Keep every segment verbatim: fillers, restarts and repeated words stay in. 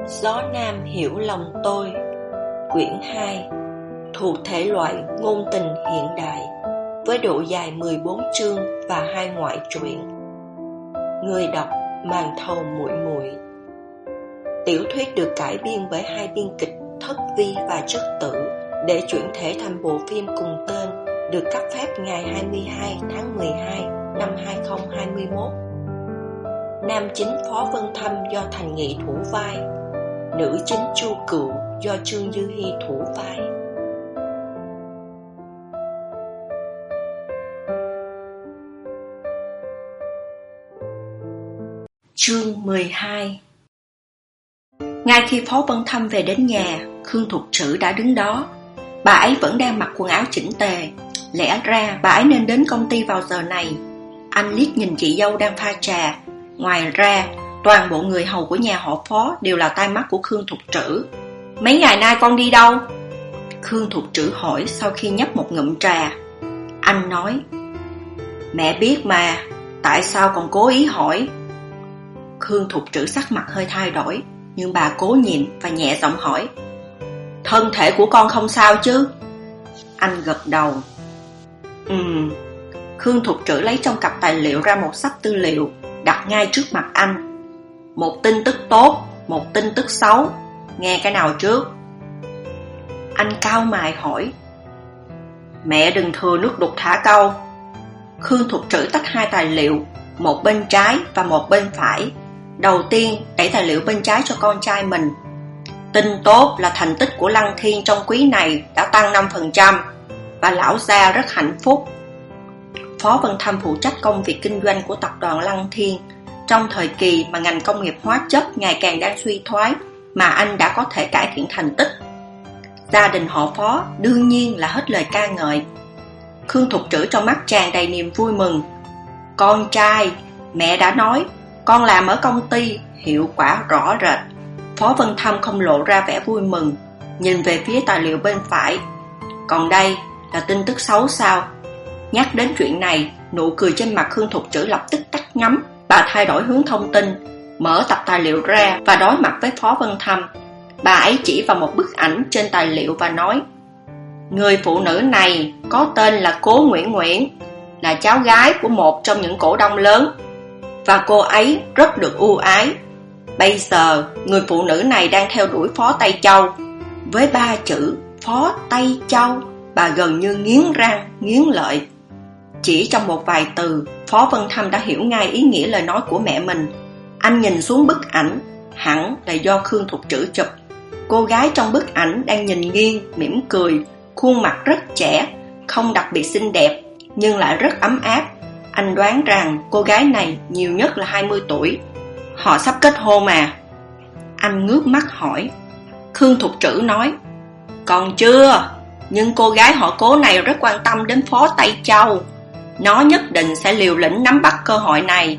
Gió Nam hiểu lòng tôi. Quyển hai, thuộc thể loại ngôn tình hiện đại, với độ dài mười bốn chương và hai ngoại truyện. Người đọc Màn Thầu Muội Muội. Tiểu thuyết được cải biên bởi hai biên kịch Thất Vi và Trất Tử để chuyển thể thành bộ phim cùng tên, được cấp phép ngày hai mươi hai tháng mười hai năm hai nghìn không trăm hai mươi mốt. Nam chính Phó Vân Thâm do Thành Nghị thủ vai, nữ chính Chu Cựu do Trương Dư Hi thủ vai. Chương mười hai. Ngay khi Phó Vân Thâm về đến nhà, Khương Thục Trữ đã đứng đó. Bà ấy vẫn đang mặc quần áo chỉnh tề. Lẽ ra bà ấy nên đến công ty vào giờ này. Anh liếc nhìn chị dâu đang pha trà. Ngoài ra, toàn bộ người hầu của nhà họ Phó đều là tai mắt của Khương Thục Trữ. Mấy ngày nay con đi đâu? Khương Thục Trữ hỏi sau khi nhấp một ngụm trà. Anh nói, mẹ biết mà, tại sao còn cố ý hỏi? Khương Thục Trữ sắc mặt hơi thay đổi, nhưng bà cố nhịn và nhẹ giọng hỏi, thân thể của con không sao chứ? Anh gật đầu. Ừm. Khương Thục Trữ lấy trong cặp tài liệu ra một sắp tư liệu, đặt ngay trước mặt anh. Một tin tức tốt, một tin tức xấu, nghe cái nào trước? Anh cau mày hỏi. Mẹ đừng thừa nước đục thả câu. Khương Thục Trữ tách hai tài liệu, một bên trái và một bên phải. Đầu tiên đẩy tài liệu bên trái cho con trai mình. Tin tốt là thành tích của Lăng Thiên trong quý này đã tăng năm phần trăm và lão gia rất hạnh phúc. Phó Vân Thâm phụ trách công việc kinh doanh của tập đoàn Lăng Thiên trong thời kỳ mà ngành công nghiệp hóa chất ngày càng đang suy thoái, mà anh đã có thể cải thiện thành tích. Gia đình họ Phó đương nhiên là hết lời ca ngợi. Khương Thục Trữ trong mắt tràn đầy niềm vui mừng. Con trai, mẹ đã nói, con làm ở công ty, hiệu quả rõ rệt. Phó Vân Thâm không lộ ra vẻ vui mừng, nhìn về phía tài liệu bên phải. Còn đây là tin tức xấu sao? Nhắc đến chuyện này, nụ cười trên mặt Khương Thục Trữ lập tức tắt ngấm. Bà thay đổi hướng thông tin, mở tập tài liệu ra và đối mặt với Phó Vân Thâm. Bà ấy chỉ vào một bức ảnh trên tài liệu và nói, người phụ nữ này có tên là Cố Nguyễn Nguyễn, là cháu gái của một trong những cổ đông lớn, và cô ấy rất được ưu ái. Bây giờ, người phụ nữ này đang theo đuổi Phó Tây Châu. Với ba chữ Phó Tây Châu, bà gần như nghiến răng, nghiến lợi. Chỉ trong một vài từ, Phó Vân Thâm đã hiểu ngay ý nghĩa lời nói của mẹ mình. Anh nhìn xuống bức ảnh, hẳn là do Khương Thục Trữ chụp. Cô gái trong bức ảnh đang nhìn nghiêng, mỉm cười, khuôn mặt rất trẻ, không đặc biệt xinh đẹp, nhưng lại rất ấm áp. Anh đoán rằng cô gái này nhiều nhất là hai mươi tuổi. Họ sắp kết hôn mà. Anh ngước mắt hỏi. Khương Thục Trữ nói, còn chưa, nhưng cô gái họ Cố này rất quan tâm đến Phó Tây Châu. Nó nhất định sẽ liều lĩnh nắm bắt cơ hội này.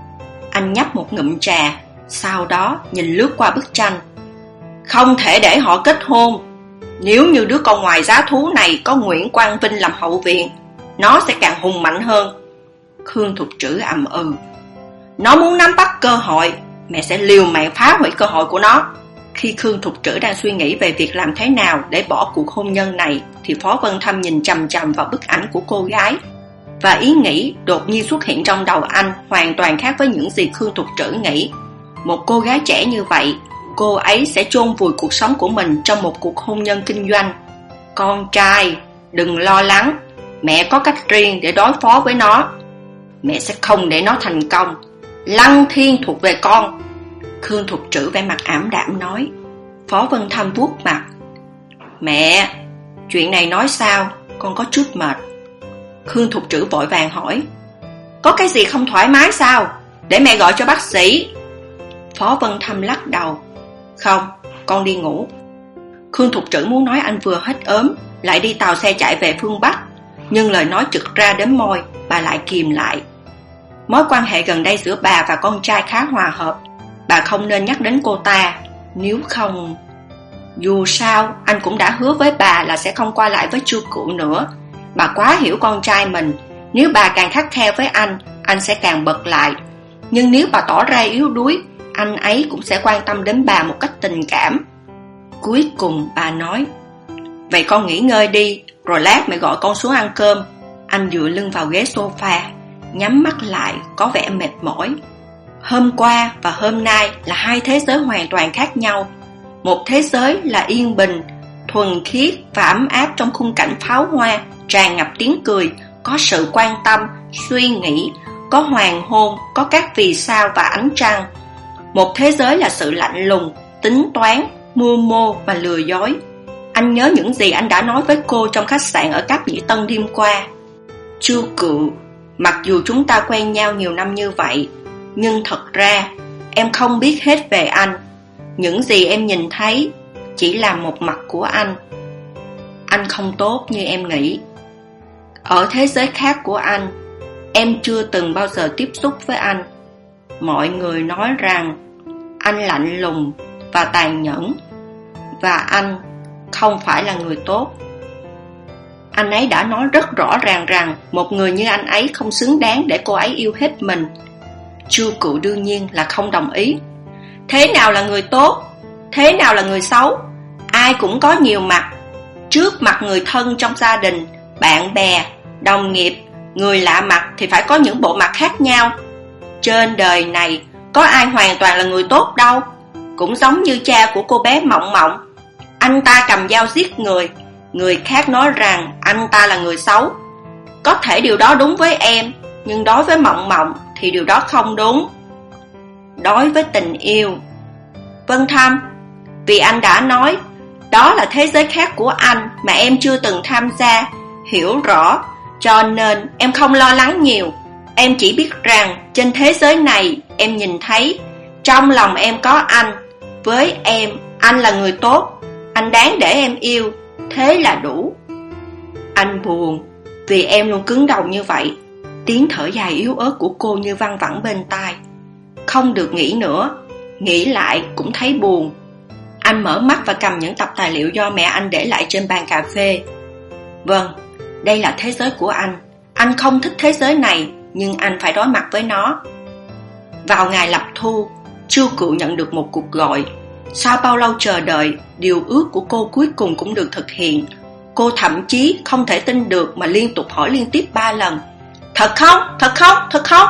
Anh nhấp một ngụm trà, sau đó nhìn lướt qua bức tranh. Không thể để họ kết hôn. Nếu như đứa con ngoài giá thú này có Nguyễn Quang Vinh làm hậu viện, nó sẽ càng hùng mạnh hơn. Khương Thục Trữ ầm ừ. Nó muốn nắm bắt cơ hội, mẹ sẽ liều mạng phá hủy cơ hội của nó. Khi Khương Thục Trữ đang suy nghĩ về việc làm thế nào để bỏ cuộc hôn nhân này, thì Phó Vân Thâm nhìn chằm chằm vào bức ảnh của cô gái. Và ý nghĩ đột nhiên xuất hiện trong đầu anh hoàn toàn khác với những gì Khương Thục Trữ nghĩ. Một cô gái trẻ như vậy, cô ấy sẽ chôn vùi cuộc sống của mình trong một cuộc hôn nhân kinh doanh. Con trai, đừng lo lắng, mẹ có cách riêng để đối phó với nó. Mẹ sẽ không để nó thành công. Lăng Thiên thuộc về con. Khương Thục Trữ vẻ mặt ảm đạm nói. Phó Vân Thâm vuốt mặt. Mẹ, chuyện này nói sao? Con có chút mệt. Khương Thục Trữ vội vàng hỏi. Có cái gì không thoải mái sao? Để mẹ gọi cho bác sĩ. Phó Vân Thâm lắc đầu. Không, con đi ngủ. Khương Thục Trữ muốn nói anh vừa hết ốm, lại đi tàu xe chạy về phương Bắc, nhưng lời nói trực ra đến môi, bà lại kìm lại. Mối quan hệ gần đây giữa bà và con trai khá hòa hợp. Bà không nên nhắc đến cô ta, nếu không... Dù sao, anh cũng đã hứa với bà là sẽ không qua lại với Chu Cựu nữa. Bà quá hiểu con trai mình. Nếu bà càng khắt khe với anh, anh sẽ càng bật lại. Nhưng nếu bà tỏ ra yếu đuối, anh ấy cũng sẽ quan tâm đến bà một cách tình cảm. Cuối cùng bà nói, vậy con nghỉ ngơi đi, rồi lát mẹ gọi con xuống ăn cơm. Anh dựa lưng vào ghế sofa, nhắm mắt lại, có vẻ mệt mỏi. Hôm qua và hôm nay là hai thế giới hoàn toàn khác nhau. Một thế giới là yên bình, thuần khiết và ấm áp trong khung cảnh pháo hoa, tràn ngập tiếng cười, có sự quan tâm, suy nghĩ, có hoàng hôn, có các vì sao và ánh trăng. Một thế giới là sự lạnh lùng, tính toán, mưu mô và lừa dối. Anh nhớ những gì anh đã nói với cô trong khách sạn ở Cáp Nhĩ Tân đêm qua. Chu Cựu, mặc dù chúng ta quen nhau nhiều năm như vậy, nhưng thật ra em không biết hết về anh. Những gì em nhìn thấy chỉ là một mặt của anh. Anh không tốt như em nghĩ. Ở thế giới khác của anh, em chưa từng bao giờ tiếp xúc với anh. Mọi người nói rằng anh lạnh lùng và tàn nhẫn, và anh không phải là người tốt. Anh ấy đã nói rất rõ ràng rằng một người như anh ấy không xứng đáng để cô ấy yêu hết mình. Chu Cựu đương nhiên là không đồng ý. Thế nào là người tốt? Thế nào là người xấu? Ai cũng có nhiều mặt. Trước mặt người thân trong gia đình, bạn bè, đồng nghiệp, người lạ mặt thì phải có những bộ mặt khác nhau. Trên đời này có ai hoàn toàn là người tốt đâu. Cũng giống như cha của cô bé Mộng Mộng. Anh ta cầm dao giết người, người khác nói rằng anh ta là người xấu. Có thể điều đó đúng với em, nhưng đối với Mộng Mộng thì điều đó không đúng. Đối với tình yêu, Vân Thâm, vì anh đã nói đó là thế giới khác của anh mà em chưa từng tham gia, hiểu rõ, cho nên em không lo lắng nhiều. Em chỉ biết rằng trên thế giới này em nhìn thấy, trong lòng em có anh. Với em, anh là người tốt, anh đáng để em yêu, thế là đủ. Anh buồn vì em luôn cứng đầu như vậy. Tiếng thở dài yếu ớt của cô như văng vẳng bên tai. Không được nghĩ nữa, nghĩ lại cũng thấy buồn. Anh mở mắt và cầm những tập tài liệu do mẹ anh để lại trên bàn cà phê. Vâng, đây là thế giới của anh. Anh không thích thế giới này, nhưng anh phải đối mặt với nó. Vào ngày lập thu, Chu Cựu nhận được một cuộc gọi. Sau bao lâu chờ đợi, điều ước của cô cuối cùng cũng được thực hiện. Cô thậm chí không thể tin được mà liên tục hỏi liên tiếp ba lần. Thật không? Thật không? Thật không?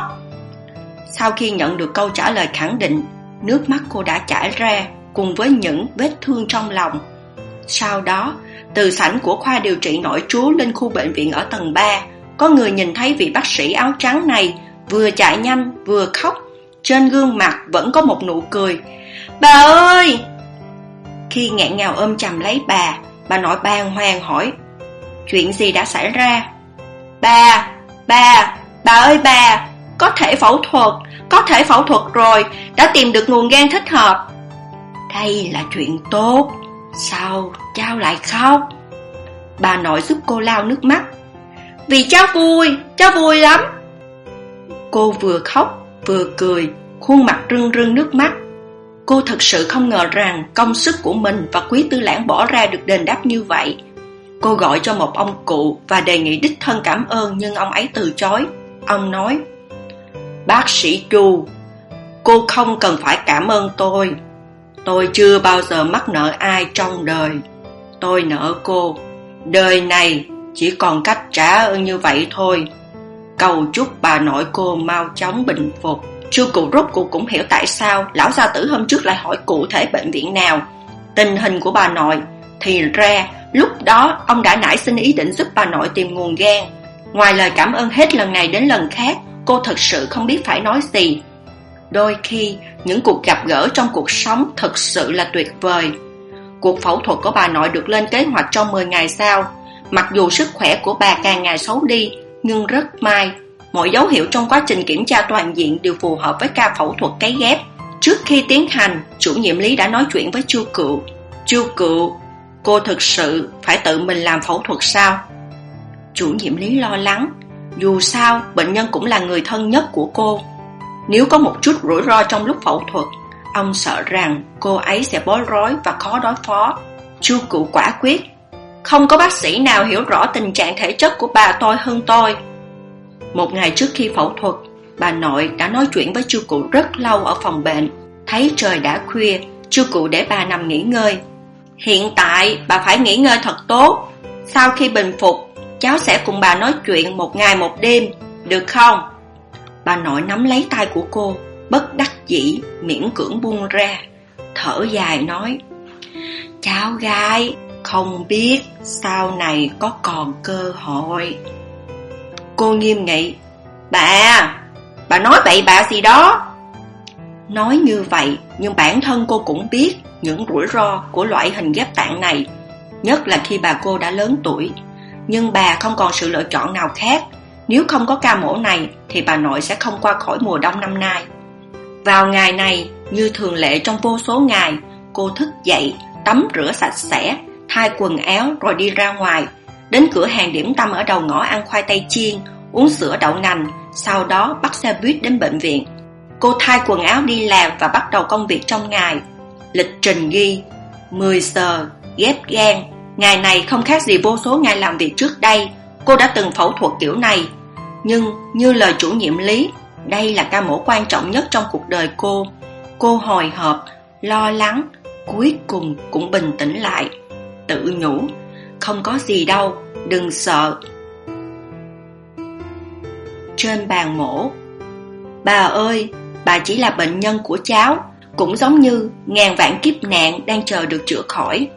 Sau khi nhận được câu trả lời khẳng định, nước mắt cô đã chảy ra cùng với những vết thương trong lòng. Sau đó, từ sảnh của khoa điều trị nội trú lên khu bệnh viện ở tầng ba, có người nhìn thấy vị bác sĩ áo trắng này vừa chạy nhanh vừa khóc. Trên gương mặt vẫn có một nụ cười. Bà ơi! Khi nghẹn ngào ôm chầm lấy bà, bà nội bàng hoàng hỏi, chuyện gì đã xảy ra? Bà, bà, bà ơi bà, có thể phẫu thuật, có thể phẫu thuật rồi, đã tìm được nguồn gan thích hợp. Đây là chuyện tốt, sao cháu lại khóc? Bà nội giúp cô lau nước mắt. Vì cháu vui, cháu vui lắm. Cô vừa khóc vừa cười, khuôn mặt rưng rưng nước mắt. Cô thực sự không ngờ rằng công sức của mình và Quý Tư Lãng bỏ ra được đền đáp như vậy. Cô gọi cho một ông cụ và đề nghị đích thân cảm ơn, nhưng ông ấy từ chối. Ông nói, bác sĩ Chu, cô không cần phải cảm ơn tôi. Tôi chưa bao giờ mắc nợ ai trong đời. Tôi nợ cô. Đời này chỉ còn cách trả ơn như vậy thôi. Cầu chúc bà nội cô mau chóng bình phục. Chu Cựu rốt cuộc cũng hiểu tại sao lão gia tử hôm trước lại hỏi cụ thể bệnh viện nào, tình hình của bà nội. Thì ra lúc đó ông đã nảy sinh ý định giúp bà nội tìm nguồn gan. Ngoài lời cảm ơn hết lần này đến lần khác, cô thật sự không biết phải nói gì. Đôi khi những cuộc gặp gỡ trong cuộc sống thật sự là tuyệt vời. Cuộc phẫu thuật của bà nội được lên kế hoạch trong mười ngày sau. Mặc dù sức khỏe của bà càng ngày xấu đi, nhưng rất may mọi dấu hiệu trong quá trình kiểm tra toàn diện đều phù hợp với ca phẫu thuật cấy ghép. Trước khi tiến hành, chủ nhiệm Lý đã nói chuyện với Chu Cựu. Chu Cựu, cô thực sự phải tự mình làm phẫu thuật sao? Chủ nhiệm Lý lo lắng. Dù sao, bệnh nhân cũng là người thân nhất của cô. Nếu có một chút rủi ro trong lúc phẫu thuật, ông sợ rằng cô ấy sẽ bối rối và khó đối phó. Chu Cựu quả quyết. Không có bác sĩ nào hiểu rõ tình trạng thể chất của bà tôi hơn tôi. Một ngày trước khi phẫu thuật, bà nội đã nói chuyện với Chu Cựu rất lâu ở phòng bệnh. Thấy trời đã khuya, Chu Cụ để bà nằm nghỉ ngơi. Hiện tại bà phải nghỉ ngơi thật tốt. Sau khi bình phục, cháu sẽ cùng bà nói chuyện một ngày một đêm, được không? Bà nội nắm lấy tay của cô, bất đắc dĩ, miễn cưỡng buông ra, thở dài nói: cháu gái không biết sau này có còn cơ hội. Cô nghiêm nghị: Bà, bà nói bậy bạ gì đó. Nói như vậy, nhưng bản thân cô cũng biết những rủi ro của loại hình ghép tạng này, nhất là khi bà cô đã lớn tuổi. Nhưng bà không còn sự lựa chọn nào khác. Nếu không có ca mổ này thì bà nội sẽ không qua khỏi mùa đông năm nay. Vào ngày này, như thường lệ trong vô số ngày, cô thức dậy, tắm rửa sạch sẽ, thay quần áo rồi đi ra ngoài, đến cửa hàng điểm tâm ở đầu ngõ ăn khoai tây chiên, uống sữa đậu nành, sau đó bắt xe buýt đến bệnh viện. Cô thay quần áo đi làm và bắt đầu công việc trong ngày. Lịch trình ghi mười giờ ghép gan. Ngày này không khác gì vô số ngày làm việc trước đây. Cô đã từng phẫu thuật kiểu này. Nhưng như lời chủ nhiệm Lý, đây là ca mổ quan trọng nhất trong cuộc đời cô. Cô hồi hộp, lo lắng, cuối cùng cũng bình tĩnh lại, tự nhủ: không có gì đâu, đừng sợ. Trên bàn mổ: bà ơi, bà chỉ là bệnh nhân của cháu, cũng giống như ngàn vạn kiếp nạn đang chờ được chữa khỏi.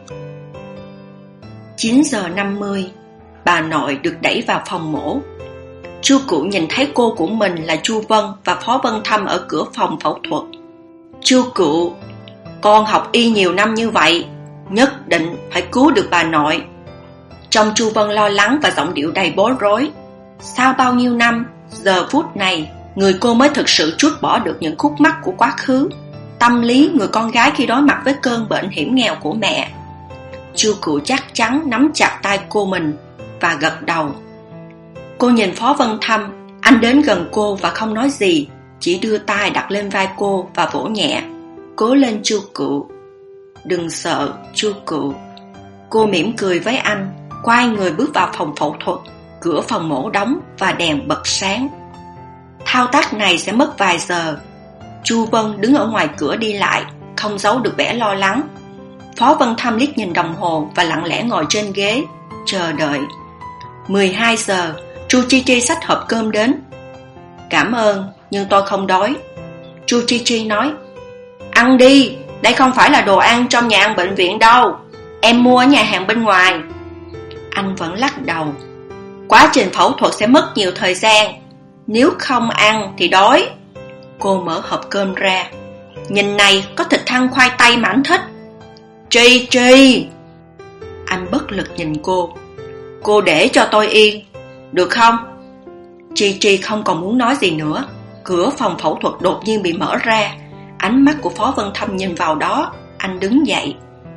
Chín giờ năm mươi, bà nội được đẩy vào phòng mổ. Chu Cụ nhìn thấy cô của mình là Chu Vân và Phó Vân Thâm ở cửa phòng phẫu thuật. Chu Cụ, con học y nhiều năm như vậy, nhất định phải cứu được bà nội. Trông Chu Vân lo lắng và giọng điệu đầy bối rối. Sau bao nhiêu năm, giờ phút này, người cô mới thực sự trút bỏ được những khúc mắc của quá khứ, tâm lý người con gái khi đối mặt với cơn bệnh hiểm nghèo của mẹ. Chu Cụ chắc chắn nắm chặt tay cô mình và gật đầu. Cô nhìn Phó Vân Thâm, anh đến gần cô và không nói gì, chỉ đưa tay đặt lên vai cô và vỗ nhẹ. Cố lên Chu Cụ, đừng sợ Chu Cụ. Cô mỉm cười với anh, quay người bước vào phòng phẫu thuật. Cửa phòng mổ đóng và đèn bật sáng. Thao tác này sẽ mất vài giờ. Chu Vân đứng ở ngoài cửa đi lại, không giấu được vẻ lo lắng. Phó Vân Thâm liếc nhìn đồng hồ và lặng lẽ ngồi trên ghế, chờ đợi. mười hai giờ, Chu Chi Chi xách hộp cơm đến. Cảm ơn, nhưng tôi không đói. Chu Chi Chi nói: ăn đi, đây không phải là đồ ăn trong nhà ăn bệnh viện đâu, em mua ở nhà hàng bên ngoài. Anh vẫn lắc đầu. Quá trình phẫu thuật sẽ mất nhiều thời gian, nếu không ăn thì đói. Cô mở hộp cơm ra. Nhìn này, có thịt thăn khoai tây mà anh thích. Chi Chi. Anh bất lực nhìn cô. Cô để cho tôi yên, được không? Chi Chi không còn muốn nói gì nữa. Cửa phòng phẫu thuật đột nhiên bị mở ra. Ánh mắt của Phó Vân Thâm nhìn vào đó. Anh đứng dậy.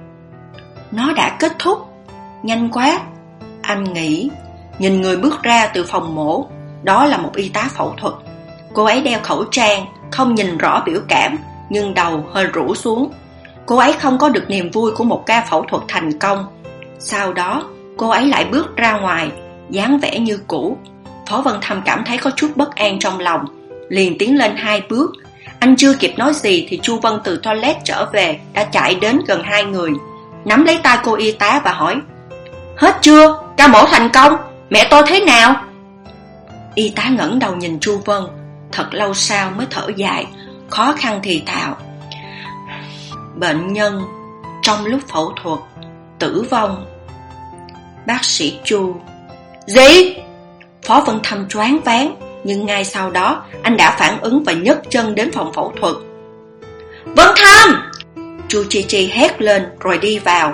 Nó đã kết thúc. Nhanh quá. Anh nghĩ. Nhìn người bước ra từ phòng mổ. Đó là một y tá phẫu thuật. Cô ấy đeo khẩu trang, không nhìn rõ biểu cảm, nhưng đầu hơi rũ xuống. Cô ấy không có được niềm vui của một ca phẫu thuật thành công. Sau đó, cô ấy lại bước ra ngoài, dáng vẻ như cũ. Phó Vân Thâm cảm thấy có chút bất an trong lòng, liền tiến lên hai bước. Anh chưa kịp nói gì thì Chu Vân từ toilet trở về, đã chạy đến gần hai người, nắm lấy tay cô y tá và hỏi: hết chưa? Ca mổ thành công, mẹ tôi thế nào? Y tá ngẩng đầu nhìn Chu Vân, thật lâu sau mới thở dài, khó khăn thì thào: bệnh nhân trong lúc phẫu thuật tử vong. Bác sĩ Chu. Gì? Phó Vân Thâm choáng váng, nhưng ngay sau đó anh đã phản ứng và nhấc chân đến phòng phẫu thuật. Vân Thâm! Chu Chi Chi hét lên rồi đi vào.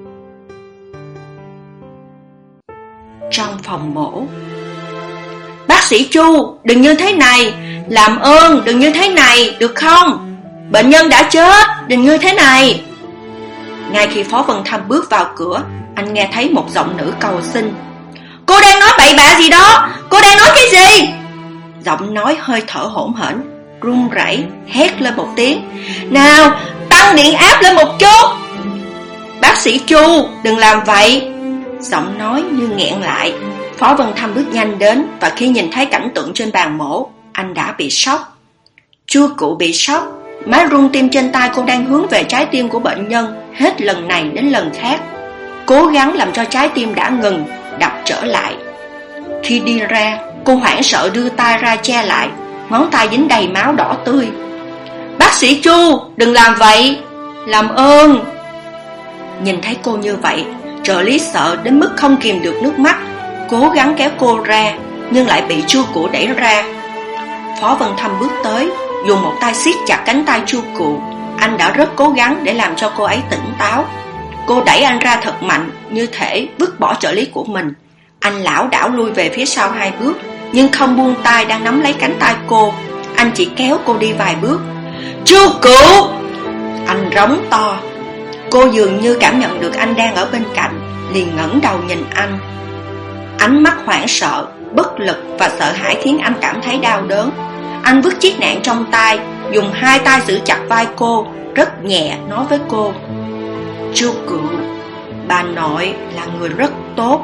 Trong phòng mổ. Bác sĩ Chu, đừng như thế này, làm ơn đừng như thế này, được không? Bệnh nhân đã chết, đừng như thế này. Ngay khi Phó Vân Thâm bước vào cửa, anh nghe thấy một giọng nữ cầu xin. Cô đang nói bậy bạ gì đó? Cô đang nói cái gì? Giọng nói hơi thở hổn hển, run rẩy, hét lên một tiếng. Nào, tăng điện áp lên một chút. Bác sĩ Chu, đừng làm vậy. Giọng nói như nghẹn lại. Phó Vân Thâm bước nhanh đến, và khi nhìn thấy cảnh tượng trên bàn mổ, anh đã bị sốc. Chu Cụ bị sốc, Máy rung tim trên tay cô đang hướng về trái tim của bệnh nhân, hết lần này đến lần khác, cố gắng làm cho trái tim đã ngừng đập trở lại. Khi đi ra, cô hoảng sợ đưa tay ra che lại, ngón tay dính đầy máu đỏ tươi. Bác sĩ Chu, đừng làm vậy, làm ơn. Nhìn thấy cô như vậy, trợ lý sợ đến mức không kìm được nước mắt, cố gắng kéo cô ra, nhưng lại bị Chu Cụ đẩy ra. Phó Vân Thâm bước tới, dùng một tay siết chặt cánh tay Chu Cụ. Anh đã rất cố gắng để làm cho cô ấy tỉnh táo. Cô đẩy anh ra thật mạnh, như thể vứt bỏ trợ lý của mình. Anh lảo đảo lui về phía sau hai bước, nhưng không buông tay đang nắm lấy cánh tay cô. Anh chỉ kéo cô đi vài bước. Chu Cụ! Anh rống to. Cô dường như cảm nhận được anh đang ở bên cạnh, liền ngẩng đầu nhìn anh. Ánh mắt hoảng sợ, bất lực và sợ hãi khiến anh cảm thấy đau đớn. Anh vứt chiếc nạn trong tay, dùng hai tay giữ chặt vai cô, rất nhẹ nói với cô: Chu Cụ, bà nội là người rất tốt.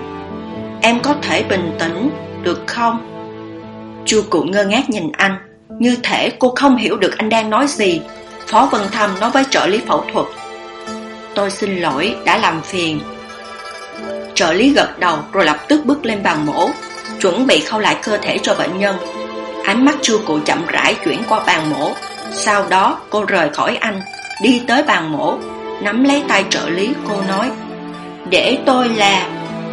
Em có thể bình tĩnh được không? Chu Cụ ngơ ngác nhìn anh, như thể cô không hiểu được anh đang nói gì. Phó Vân Thâm nói với trợ lý phẫu thuật: Tôi xin lỗi đã làm phiền. Trợ lý gật đầu rồi lập tức bước lên bàn mổ, chuẩn bị khâu lại cơ thể cho bệnh nhân. Ánh mắt Chu Cụ chậm rãi chuyển qua bàn mổ. Sau đó cô rời khỏi anh, đi tới bàn mổ, nắm lấy tay trợ lý. Cô nói: Để tôi làm.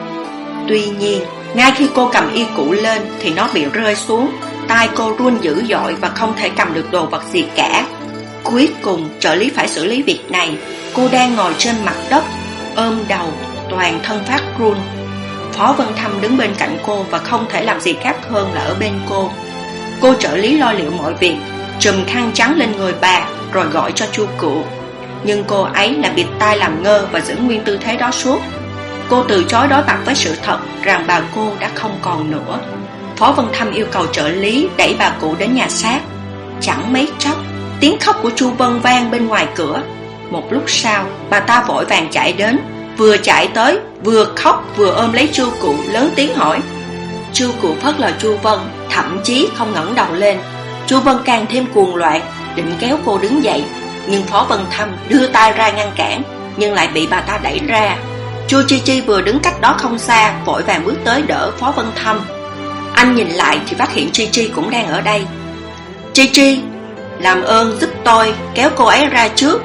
Tuy nhiên, ngay khi cô cầm y cụ lên thì nó bị rơi xuống. Tay cô run dữ dội và không thể cầm được đồ vật gì cả. Cuối cùng trợ lý phải xử lý việc này. Cô đang ngồi trên mặt đất, ôm đầu, toàn thân phát run. Phó Vân Thâm đứng bên cạnh cô và không thể làm gì khác hơn là ở bên cô. Cô trợ lý lo liệu mọi việc, trùm khăn trắng lên người bà rồi gọi cho Chu Cụ. Nhưng cô ấy là bịt tai làm ngơ và giữ nguyên tư thế đó suốt. Cô từ chối đối mặt với sự thật rằng bà cô đã không còn nữa. Phó Vân Thâm yêu cầu trợ lý đẩy bà cụ đến nhà xác. Chẳng mấy chốc, tiếng khóc của Chu Vân vang bên ngoài cửa. Một lúc sau, bà ta vội vàng chạy đến, vừa chạy tới vừa khóc vừa ôm lấy Chu Cụ, lớn tiếng hỏi. Chu Cụ phớt lờ Chu Vân, thậm chí không ngẩng đầu lên. Chu Vân càng thêm cuồng loạn, định kéo cô đứng dậy, nhưng Phó Vân Thâm đưa tay ra ngăn cản, nhưng lại bị bà ta đẩy ra. Chu Chi Chi vừa đứng cách đó không xa, vội vàng bước tới đỡ Phó Vân Thâm. Anh nhìn lại thì phát hiện Chi Chi cũng đang ở đây. Chi Chi, làm ơn giúp tôi kéo cô ấy ra trước.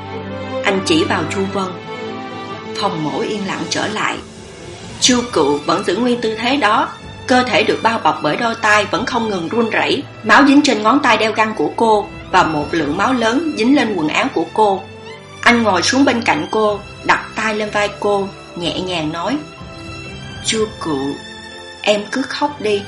Anh chỉ vào Chu Vân. Phòng mổ yên lặng trở lại. Chu Cụ vẫn giữ nguyên tư thế đó, cơ thể được bao bọc bởi đôi tay vẫn không ngừng run rẩy. Máu dính trên ngón tay đeo găng của cô và một lượng máu lớn dính lên quần áo của cô. Anh ngồi xuống bên cạnh cô, đặt tay lên vai cô, nhẹ nhàng nói: Chu Cụ, em cứ khóc đi.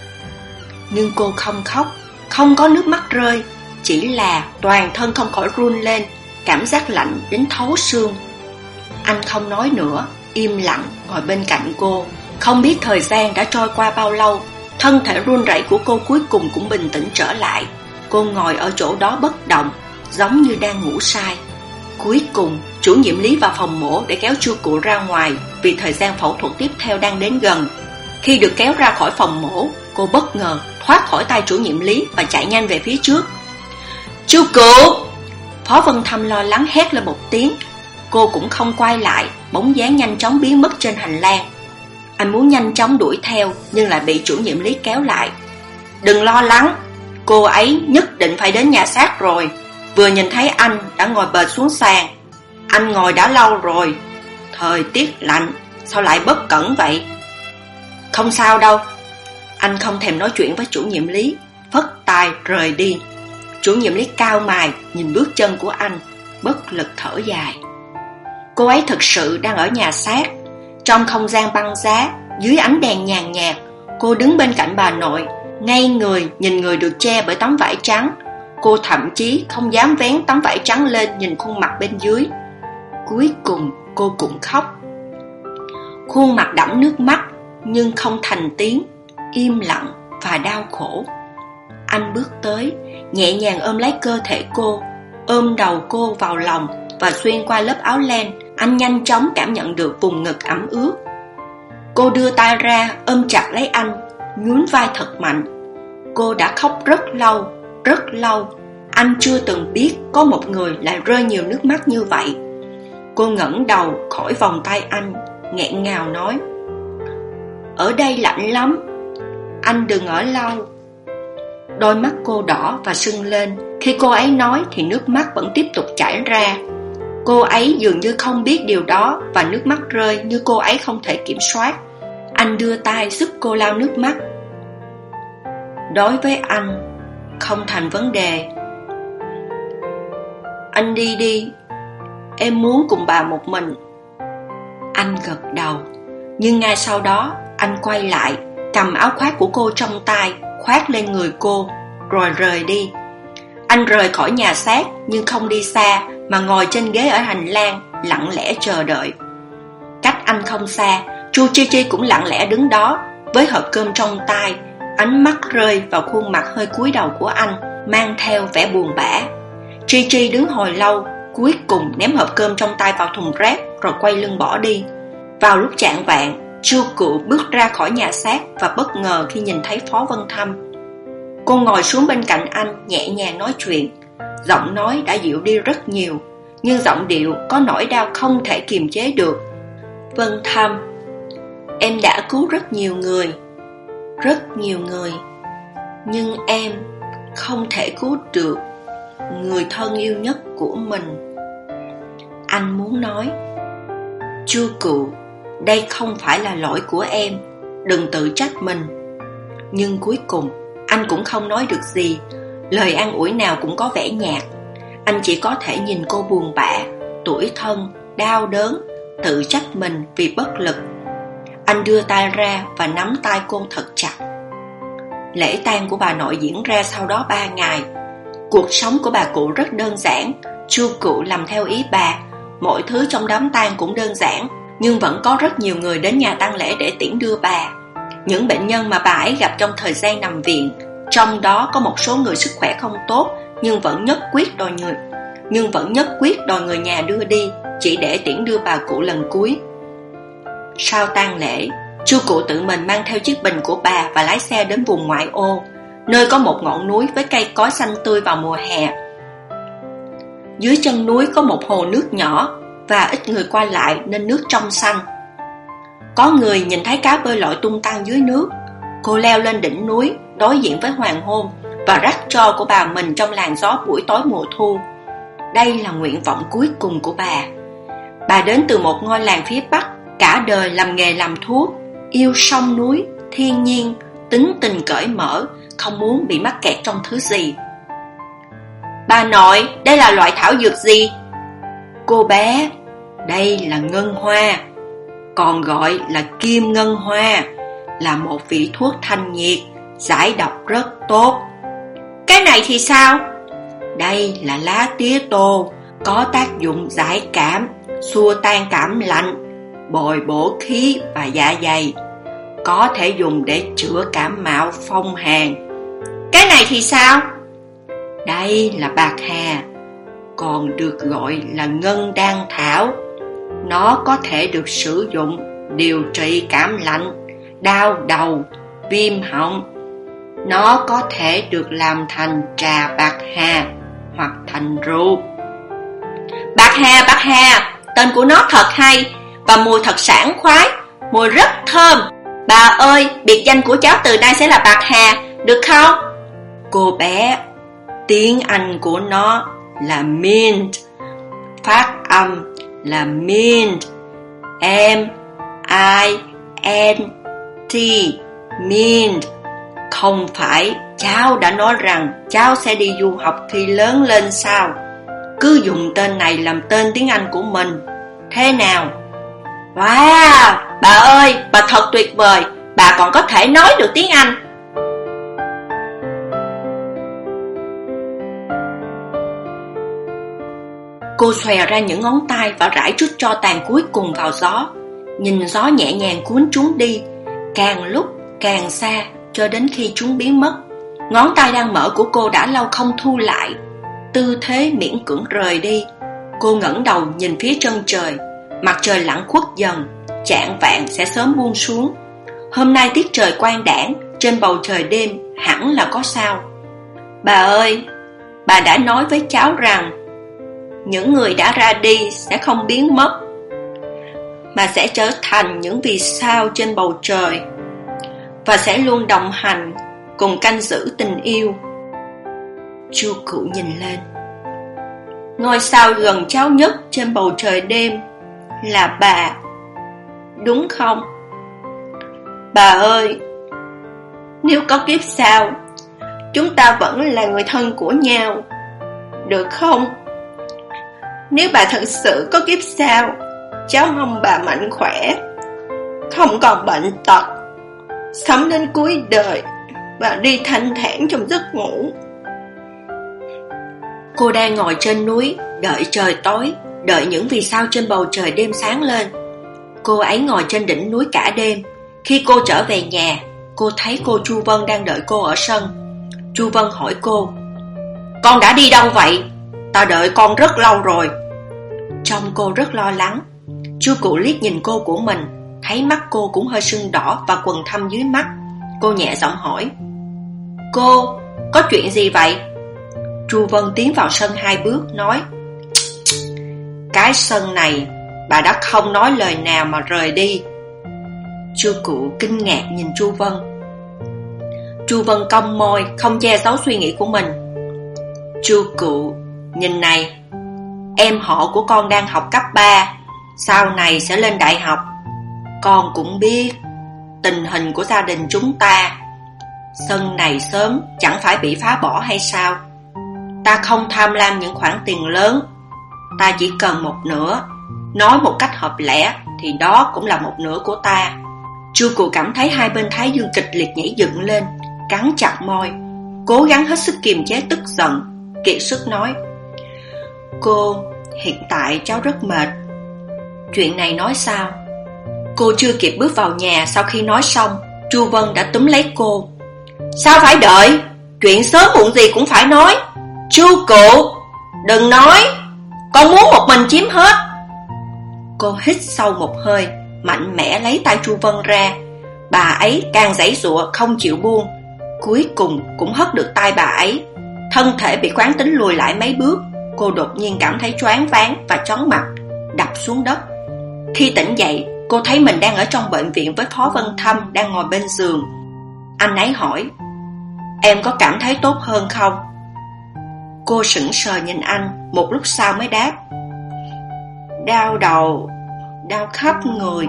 Nhưng cô không khóc, không có nước mắt rơi, chỉ là toàn thân không khỏi run lên, cảm giác lạnh đến thấu xương. Anh không nói nữa, im lặng ngồi bên cạnh cô. Không biết thời gian đã trôi qua bao lâu, thân thể run rẩy của cô cuối cùng cũng bình tĩnh trở lại. Cô ngồi ở chỗ đó bất động, giống như đang ngủ say. Cuối cùng, chủ nhiệm Lý vào phòng mổ để kéo Chu Cụ ra ngoài, vì thời gian phẫu thuật tiếp theo đang đến gần. Khi được kéo ra khỏi phòng mổ, cô bất ngờ thoát khỏi tay chủ nhiệm Lý và chạy nhanh về phía trước. Chu Cụ! Phó Vân Thâm lo lắng hét lên một tiếng. Cô cũng không quay lại, bóng dáng nhanh chóng biến mất trên hành lang. Anh muốn nhanh chóng đuổi theo, nhưng lại bị chủ nhiệm Lý kéo lại. Đừng lo lắng, cô ấy nhất định phải đến nhà xác rồi. Vừa nhìn thấy anh đã ngồi bệt xuống sàn. Anh ngồi đã lâu rồi. Thời tiết lạnh, sao lại bất cẩn vậy? Không sao đâu. Anh không thèm nói chuyện với chủ nhiệm Lý, phất tay rời đi. Chủ nhiệm Lý cau mày nhìn bước chân của anh, bất lực thở dài. Cô ấy thực sự đang ở nhà xác. Trong không gian băng giá, dưới ánh đèn nhàn nhạt, cô đứng bên cạnh bà nội, ngay người nhìn người được che bởi tấm vải trắng. Cô thậm chí không dám vén tấm vải trắng lên nhìn khuôn mặt bên dưới. Cuối cùng cô cũng khóc. Khuôn mặt đẫm nước mắt, nhưng không thành tiếng, im lặng và đau khổ. Anh bước tới, nhẹ nhàng ôm lấy cơ thể cô, ôm đầu cô vào lòng và xuyên qua lớp áo len. Anh nhanh chóng cảm nhận được vùng ngực ẩm ướt. Cô đưa tay ra ôm chặt lấy anh, nhún vai thật mạnh. Cô đã khóc rất lâu, rất lâu. Anh chưa từng biết có một người lại rơi nhiều nước mắt như vậy. Cô ngẩng đầu khỏi vòng tay anh, nghẹn ngào nói: "Ở đây lạnh lắm, anh đừng ở lâu." Đôi mắt cô đỏ và sưng lên. Khi cô ấy nói thì nước mắt vẫn tiếp tục chảy ra. Cô ấy dường như không biết điều đó, và nước mắt rơi như cô ấy không thể kiểm soát. Anh đưa tay giúp cô lau nước mắt. Đối với anh, không thành vấn đề. Anh đi đi, em muốn cùng bà một mình. Anh gật đầu, nhưng ngay sau đó anh quay lại, cầm áo khoác của cô trong tay, khoác lên người cô, rồi rời đi. Anh rời khỏi nhà xác nhưng không đi xa, mà ngồi trên ghế ở hành lang, lặng lẽ chờ đợi. Cách anh không xa, Chu Chi Chi cũng lặng lẽ đứng đó, với hộp cơm trong tay, ánh mắt rơi vào khuôn mặt hơi cúi đầu của anh, mang theo vẻ buồn bã. Chi Chi đứng hồi lâu, cuối cùng ném hộp cơm trong tay vào thùng rác, rồi quay lưng bỏ đi. Vào lúc chạng vạng, Chu Cựu bước ra khỏi nhà xác và bất ngờ khi nhìn thấy Phó Vân Thâm. Cô ngồi xuống bên cạnh anh, nhẹ nhàng nói chuyện. Giọng nói đã dịu đi rất nhiều, nhưng giọng điệu có nỗi đau không thể kiềm chế được. Vân Thâm, em đã cứu rất nhiều người, rất nhiều người, nhưng em không thể cứu được người thân yêu nhất của mình. Anh muốn nói: Chu Cựu, đây không phải là lỗi của em, đừng tự trách mình. Nhưng cuối cùng anh cũng không nói được gì. Lời an ủi nào cũng có vẻ nhạt. Anh chỉ có thể nhìn cô buồn bã, tủi thân, đau đớn, tự trách mình vì bất lực. Anh đưa tay ra và nắm tay cô thật chặt. Lễ tang của bà nội diễn ra sau đó ba ngày. Cuộc sống của bà cụ rất đơn giản. Chu Cựu làm theo ý bà. Mọi thứ trong đám tang cũng đơn giản, nhưng vẫn có rất nhiều người đến nhà tang lễ để tiễn đưa bà. Những bệnh nhân mà bà ấy gặp trong thời gian nằm viện, trong đó có một số người sức khỏe không tốt, nhưng vẫn nhất quyết đòi người nhưng vẫn nhất quyết đòi người nhà đưa đi, chỉ để tiễn đưa bà cụ lần cuối. Sau tang lễ, Chu Cựu tự mình mang theo chiếc bình của bà và lái xe đến vùng ngoại ô, nơi có một ngọn núi với cây cối xanh tươi vào mùa hè. Dưới chân núi có một hồ nước nhỏ và ít người qua lại nên nước trong xanh. Có người nhìn thấy cá bơi lội tung tăng dưới nước. Cô leo lên đỉnh núi, đối diện với hoàng hôn và rắc tro của bà mình trong làn gió buổi tối mùa thu. Đây là nguyện vọng cuối cùng của bà. Bà đến từ một ngôi làng phía Bắc, cả đời làm nghề làm thuốc, yêu sông núi, thiên nhiên, tính tình cởi mở, không muốn bị mắc kẹt trong thứ gì. Bà nội, đây là loại thảo dược gì? Cô bé, đây là ngân hoa, còn gọi là kim ngân hoa, là một vị thuốc thanh nhiệt, giải độc rất tốt. Cái này thì sao? Đây là lá tía tô, có tác dụng giải cảm, xua tan cảm lạnh, bồi bổ khí và dạ dày, có thể dùng để chữa cảm mạo phong hàn. Cái này thì sao? Đây là bạc hà, còn được gọi là ngân đan thảo. Nó có thể được sử dụng điều trị cảm lạnh, đau đầu, viêm họng. Nó có thể được làm thành trà bạc hà hoặc thành rượu. Bạc hà, bạc hà, tên của nó thật hay và mùi thật sảng khoái, mùi rất thơm. Bà ơi, biệt danh của cháu từ nay sẽ là bạc hà, được không? Cô bé, tiếng Anh của nó là mint, phát âm là mint, M I N T, mint. Không phải cháu đã nói rằng cháu sẽ đi du học khi lớn lên sao? Cứ dùng tên này làm tên tiếng Anh của mình. Thế nào? Wow, bà ơi, bà thật tuyệt vời. Bà còn có thể nói được tiếng Anh. Cô xòe ra những ngón tay và rải chút tro tàn cuối cùng vào gió. Nhìn gió nhẹ nhàng cuốn chúng đi, càng lúc càng xa, cho đến khi chúng biến mất. Ngón tay đang mở của cô đã lâu không thu lại, tư thế miễn cưỡng rời đi. Cô ngẩng đầu nhìn phía chân trời. Mặt trời lặn khuất dần, chạng vạng sẽ sớm buông xuống. Hôm nay tiết trời quang đãng, trên bầu trời đêm hẳn là có sao. Bà ơi, bà đã nói với cháu rằng những người đã ra đi sẽ không biến mất, mà sẽ trở thành những vì sao trên bầu trời, và sẽ luôn đồng hành cùng canh giữ tình yêu. Chu Cụ nhìn lên. Ngôi sao gần cháu nhất trên bầu trời đêm là bà, đúng không? Bà ơi, nếu có kiếp sau, chúng ta vẫn là người thân của nhau, được không? Nếu bà thật sự có kiếp sau, cháu mong bà mạnh khỏe, không còn bệnh tật, sống đến cuối đời và đi thanh thản trong giấc ngủ. Cô đang ngồi trên núi, đợi trời tối, đợi những vì sao trên bầu trời đêm sáng lên. Cô ấy ngồi trên đỉnh núi cả đêm. Khi cô trở về nhà, cô thấy cô Chu Vân đang đợi cô ở sân. Chu Vân hỏi cô: Con đã đi đâu vậy? Ta đợi con rất lâu rồi. Trông cô rất lo lắng. Chu Cụ liếc nhìn cô của mình, thấy mắt cô cũng hơi sưng đỏ và quầng thâm dưới mắt. Cô nhẹ giọng hỏi: Cô, có chuyện gì vậy? Chu Vân tiến vào sân hai bước, nói: Cái sân này, bà đã không nói lời nào mà rời đi. Chu Cụ kinh ngạc nhìn Chu Vân. Chu Vân cong môi, không che giấu suy nghĩ của mình. Chu Cụ, nhìn này, em họ của con đang học cấp ba, sau này sẽ lên đại học. Con cũng biết tình hình của gia đình chúng ta. Sân này sớm chẳng phải bị phá bỏ hay sao? Ta không tham lam những khoản tiền lớn, ta chỉ cần một nửa. Nói một cách hợp lẽ thì đó cũng là một nửa của ta. Chu Cụ cảm thấy hai bên thái dương kịch liệt nhảy dựng lên, cắn chặt môi, cố gắng hết sức kiềm chế tức giận, kiệt sức nói: Cô, hiện tại cháu rất mệt. Chuyện này nói sao? Cô chưa kịp bước vào nhà, sau khi nói xong, Chu Vân đã túm lấy cô. Sao phải đợi? Chuyện sớm muộn gì cũng phải nói. Chu Cụ, đừng nói, con muốn một mình chiếm hết. Cô hít sâu một hơi, mạnh mẽ lấy tay Chu Vân ra. Bà ấy càng giãy giụa không chịu buông, cuối cùng cũng hất được tay bà ấy. Thân thể bị quán tính lùi lại mấy bước. Cô đột nhiên cảm thấy choáng váng và chóng mặt, đập xuống đất. Khi tỉnh dậy, cô thấy mình đang ở trong bệnh viện với Phó Vân Thâm đang ngồi bên giường. Anh ấy hỏi: Em có cảm thấy tốt hơn không? Cô sững sờ nhìn anh, một lúc sau mới đáp: Đau đầu, đau khắp người.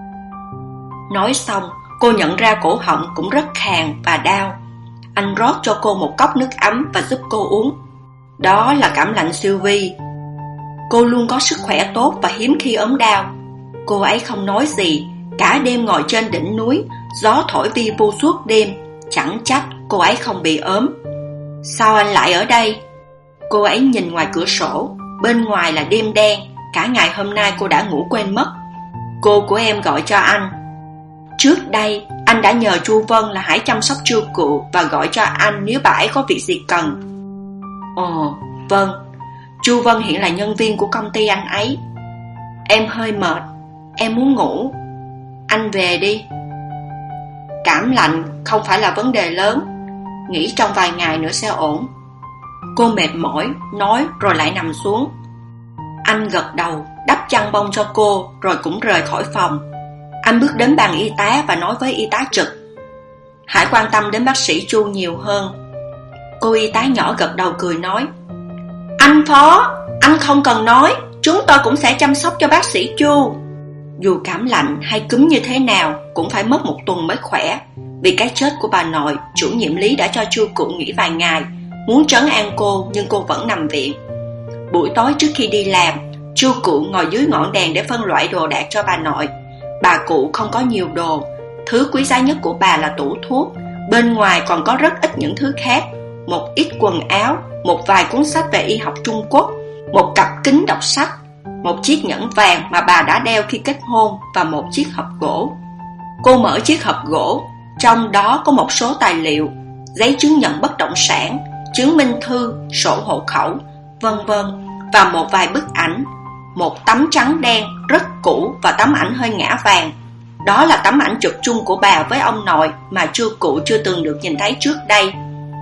Nói xong, cô nhận ra cổ họng cũng rất khàn và đau. Anh rót cho cô một cốc nước ấm và giúp cô uống. Đó là cảm lạnh siêu vi. Cô luôn có sức khỏe tốt và hiếm khi ốm đau. Cô ấy không nói gì, cả đêm ngồi trên đỉnh núi, gió thổi vi vu suốt đêm. Chẳng trách cô ấy không bị ốm. Sao anh lại ở đây? Cô ấy nhìn ngoài cửa sổ. Bên ngoài là đêm đen. Cả ngày hôm nay cô đã ngủ quên mất. Cô của em gọi cho anh. Trước đây anh đã nhờ Chu Vân là hãy chăm sóc Chu Cụ và gọi cho anh nếu bà ấy có việc gì cần. Ồ, vâng. Chu Vân hiện là nhân viên của công ty anh ấy. Em hơi mệt, em muốn ngủ. Anh về đi. Cảm lạnh không phải là vấn đề lớn, nghỉ trong vài ngày nữa sẽ ổn. Cô mệt mỏi nói rồi lại nằm xuống. Anh gật đầu, đắp chăn bông cho cô rồi cũng rời khỏi phòng. Anh bước đến bàn y tá và nói với y tá trực: Hãy quan tâm đến bác sĩ Chu nhiều hơn. Cô y tá nhỏ gật đầu cười nói: Anh Phó, anh không cần nói, chúng tôi cũng sẽ chăm sóc cho bác sĩ Chu. Dù cảm lạnh hay cúm như thế nào cũng phải mất một tuần mới khỏe. Vì cái chết của bà nội, chủ nhiệm Lý đã cho Chu Cụ nghỉ vài ngày, muốn trấn an cô nhưng cô vẫn nằm viện. Buổi tối trước khi đi làm, Chu Cụ ngồi dưới ngọn đèn để phân loại đồ đạc cho bà nội. Bà cụ không có nhiều đồ, thứ quý giá nhất của bà là tủ thuốc. Bên ngoài còn có rất ít những thứ khác, một ít quần áo, một vài cuốn sách về y học Trung Quốc, một cặp kính đọc sách, một chiếc nhẫn vàng mà bà đã đeo khi kết hôn và một chiếc hộp gỗ. Cô mở chiếc hộp gỗ, trong đó có một số tài liệu, giấy chứng nhận bất động sản, chứng minh thư, sổ hộ khẩu, vân vân, và một vài bức ảnh. Một tấm trắng đen rất cũ và tấm ảnh hơi ngã vàng. Đó là tấm ảnh chụp chung của bà với ông nội mà Chu Cụ chưa từng được nhìn thấy trước đây.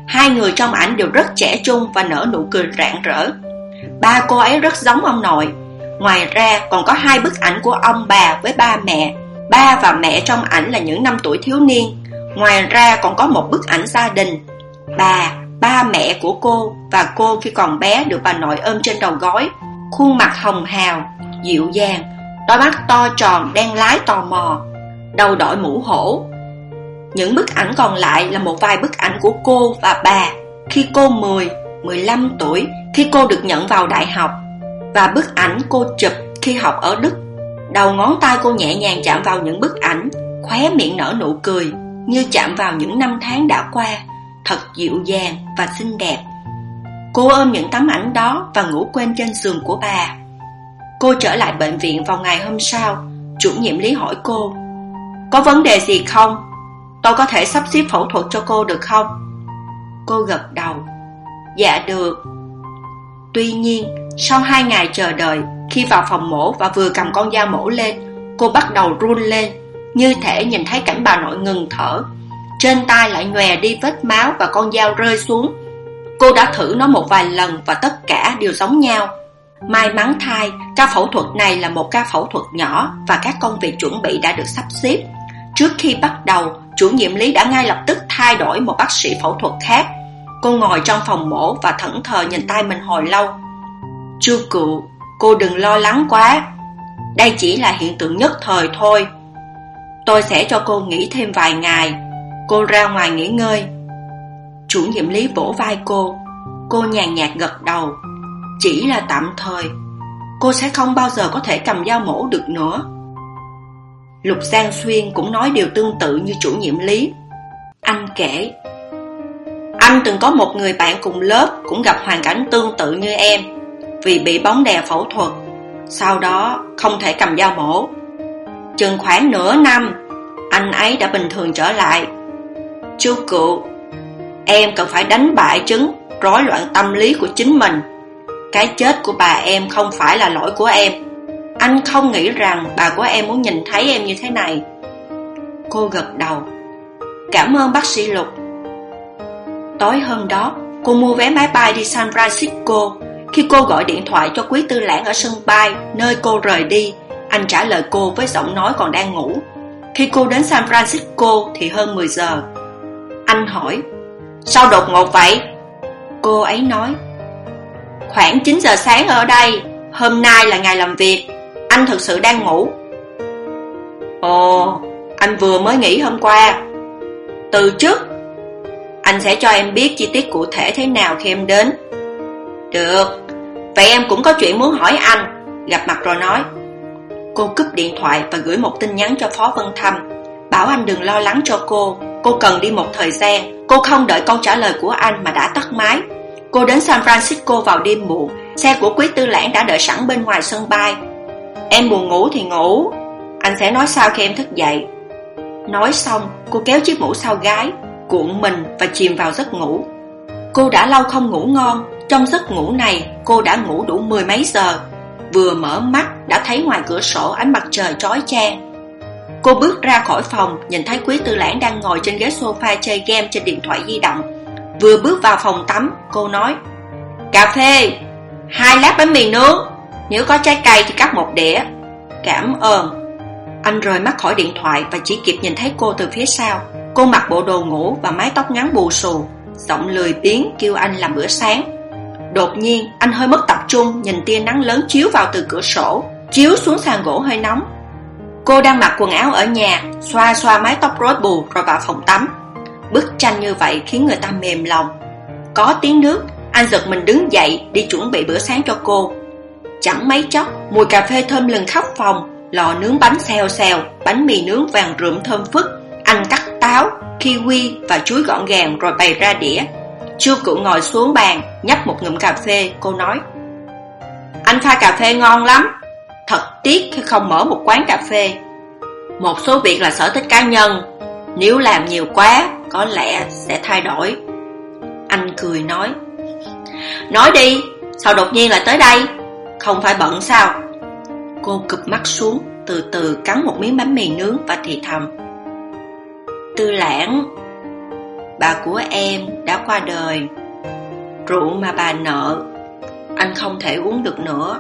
Hai người trong ảnh đều rất trẻ trung và nở nụ cười rạng rỡ. Ba cô ấy rất giống ông nội. Ngoài ra còn có hai bức ảnh của ông bà với ba mẹ. Ba và mẹ trong ảnh là những năm tuổi thiếu niên. Ngoài ra còn có một bức ảnh gia đình. Bà, ba mẹ của cô và cô khi còn bé được bà nội ôm trên đầu gối. Khuôn mặt hồng hào, dịu dàng, đôi mắt to tròn đen lái tò mò, đầu đội mũ hổ. Những bức ảnh còn lại là một vài bức ảnh của cô và bà khi cô mười, mười lăm tuổi, khi cô được nhận vào đại học, và bức ảnh cô chụp khi học ở Đức. Đầu ngón tay cô nhẹ nhàng chạm vào những bức ảnh, khóe miệng nở nụ cười như chạm vào những năm tháng đã qua, thật dịu dàng và xinh đẹp. Cô ôm những tấm ảnh đó và ngủ quên trên giường của bà. Cô trở lại bệnh viện vào ngày hôm sau. Chủ nhiệm Lý hỏi cô: "Có vấn đề gì không? Tôi có thể sắp xếp phẫu thuật cho cô được không?" Cô gật đầu: "Dạ được." Tuy nhiên, sau hai ngày chờ đợi, khi vào phòng mổ và vừa cầm con dao mổ lên, cô bắt đầu run lên, như thể nhìn thấy cảnh bà nội ngừng thở. Trên tay lại nhòe đi vết máu và con dao rơi xuống. Cô đã thử nó một vài lần và tất cả đều giống nhau. May mắn thay, ca phẫu thuật này là một ca phẫu thuật nhỏ và các công việc chuẩn bị đã được sắp xếp. Trước khi bắt đầu, chủ nhiệm Lý đã ngay lập tức thay đổi một bác sĩ phẫu thuật khác. Cô ngồi trong phòng mổ và thẫn thờ nhìn tay mình hồi lâu. "Chu cựu, cô đừng lo lắng quá. Đây chỉ là hiện tượng nhất thời thôi. Tôi sẽ cho cô nghỉ thêm vài ngày. Cô ra ngoài nghỉ ngơi." Chủ nhiệm Lý vỗ vai cô. Cô nhàn nhạt gật đầu. Chỉ là tạm thời. Cô sẽ không bao giờ có thể cầm dao mổ được nữa. Lục Giang Xuyên cũng nói điều tương tự như chủ nhiệm Lý. Anh kể: "Anh từng có một người bạn cùng lớp cũng gặp hoàn cảnh tương tự như em. Vì bị bóng đè phẫu thuật, sau đó không thể cầm dao mổ. Chừng khoảng nửa năm, anh ấy đã bình thường trở lại. Chú Cựu, em cần phải đánh bại chứng rối loạn tâm lý của chính mình. Cái chết của bà em không phải là lỗi của em. Anh không nghĩ rằng bà của em muốn nhìn thấy em như thế này." Cô gật đầu. "Cảm ơn bác sĩ Lục." Tối hôm đó, cô mua vé máy bay đi San Francisco. Khi cô gọi điện thoại cho Quý Tư Lãng ở sân bay, nơi cô rời đi, anh trả lời cô với giọng nói còn đang ngủ. Khi cô đến San Francisco thì hơn mười giờ. Anh hỏi: "Sao đột ngột vậy?" Cô ấy nói: "Khoảng chín giờ sáng ở đây. Hôm nay là ngày làm việc. Anh thực sự đang ngủ." "Ồ, anh vừa mới nghỉ hôm qua." "Từ chức." "Anh sẽ cho em biết chi tiết cụ thể thế nào khi em đến." "Được. Vậy em cũng có chuyện muốn hỏi anh. Gặp mặt rồi nói." Cô cúp điện thoại và gửi một tin nhắn cho Phó Vân Thâm, bảo anh đừng lo lắng cho cô. Cô cần đi một thời gian. Cô không đợi câu trả lời của anh mà đã tắt máy. Cô đến San Francisco vào đêm muộn. Xe của Quý Tư Lãng đã đợi sẵn bên ngoài sân bay. "Em buồn ngủ thì ngủ. Anh sẽ nói sau khi em thức dậy." Nói xong, cô kéo chiếc mũ sau gáy, cuộn mình và chìm vào giấc ngủ. Cô đã lâu không ngủ ngon. Trong giấc ngủ này, cô đã ngủ đủ mười mấy giờ. Vừa mở mắt đã thấy ngoài cửa sổ ánh mặt trời chói chang. Cô bước ra khỏi phòng, nhìn thấy Quý Tư Lãng đang ngồi trên ghế sofa chơi game trên điện thoại di động. Vừa bước vào phòng tắm, cô nói: "Cà phê, hai lát bánh mì nướng. Nếu có trái cây thì cắt một đĩa." "Cảm ơn." Anh rời mắt khỏi điện thoại và chỉ kịp nhìn thấy cô từ phía sau. Cô mặc bộ đồ ngủ và mái tóc ngắn bù xù, giọng lười biếng kêu anh làm bữa sáng. Đột nhiên, anh hơi mất tập trung, nhìn tia nắng lớn chiếu vào từ cửa sổ, chiếu xuống sàn gỗ hơi nóng. Cô đang mặc quần áo ở nhà, xoa xoa mái tóc rối bù rồi vào phòng tắm. Bức tranh như vậy khiến người ta mềm lòng. Có tiếng nước, anh giật mình đứng dậy đi chuẩn bị bữa sáng cho cô. Chẳng mấy chốc, mùi cà phê thơm lừng khắp phòng, lò nướng bánh xèo xèo, bánh mì nướng vàng rượm thơm phức. Anh cắt táo, kiwi và chuối gọn gàng rồi bày ra đĩa. Chu Cựu ngồi xuống bàn, nhấp một ngụm cà phê. Cô nói: "Anh pha cà phê ngon lắm. Thật tiếc khi không mở một quán cà phê. Một số việc là sở thích cá nhân. Nếu làm nhiều quá, có lẽ sẽ thay đổi." Anh cười nói: "Nói đi, sao đột nhiên lại tới đây? Không phải bận sao?" Cô cụp mắt xuống, từ từ cắn một miếng bánh mì nướng và thì thầm: "Tư Lãng." Bà của em đã qua đời. Rượu mà bà nợ, anh không thể uống được nữa.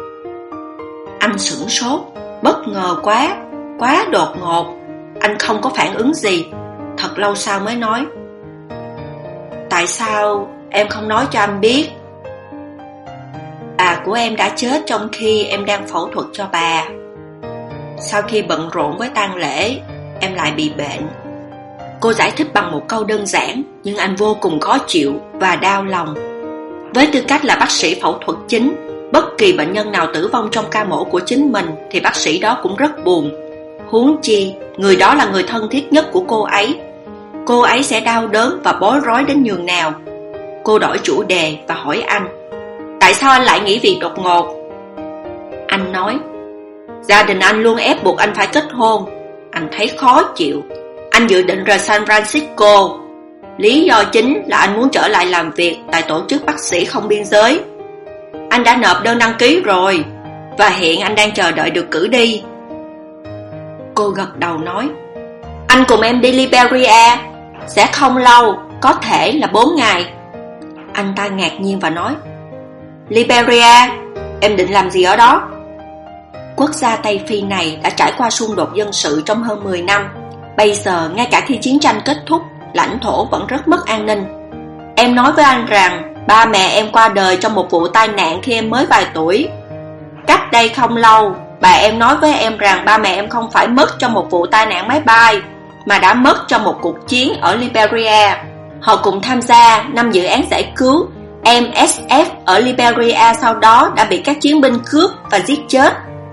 Anh sửng sốt, bất ngờ quá, quá đột ngột. Anh không có phản ứng gì. Thật lâu sau mới nói: Tại sao em không nói cho anh biết? Bà của em đã chết trong khi em đang phẫu thuật cho bà. Sau khi bận rộn với tang lễ, em lại bị bệnh. Cô giải thích bằng một câu đơn giản, nhưng anh vô cùng khó chịu và đau lòng. Với tư cách là bác sĩ phẫu thuật chính, bất kỳ bệnh nhân nào tử vong trong ca mổ của chính mình thì bác sĩ đó cũng rất buồn. Huống chi, người đó là người thân thiết nhất của cô ấy. Cô ấy sẽ đau đớn và bối rối đến nhường nào. Cô đổi chủ đề và hỏi anh: Tại sao anh lại nghỉ việc đột ngột? Anh nói: Gia đình anh luôn ép buộc anh phải kết hôn. Anh thấy khó chịu. Anh dự định rời San Francisco. Lý do chính là anh muốn trở lại làm việc tại tổ chức bác sĩ không biên giới. Anh đã nộp đơn đăng ký rồi, và hiện anh đang chờ đợi được cử đi. Cô gật đầu nói: Anh cùng em đi Liberia. Sẽ không lâu, có thể là bốn ngày. Anh ta ngạc nhiên và nói: Liberia? Em định làm gì ở đó? Quốc gia Tây Phi này đã trải qua xung đột dân sự trong hơn mười năm. Bây giờ, ngay cả khi chiến tranh kết thúc, lãnh thổ vẫn rất mất an ninh. Em nói với anh rằng ba mẹ em qua đời trong một vụ tai nạn khi em mới vài tuổi. Cách đây không lâu, bà em nói với em rằng ba mẹ em không phải mất trong một vụ tai nạn máy bay, mà đã mất trong một cuộc chiến ở Liberia. Họ cùng tham gia năm dự án giải cứu em ét ép ở Liberia, sau đó đã bị các chiến binh cướp và giết chết.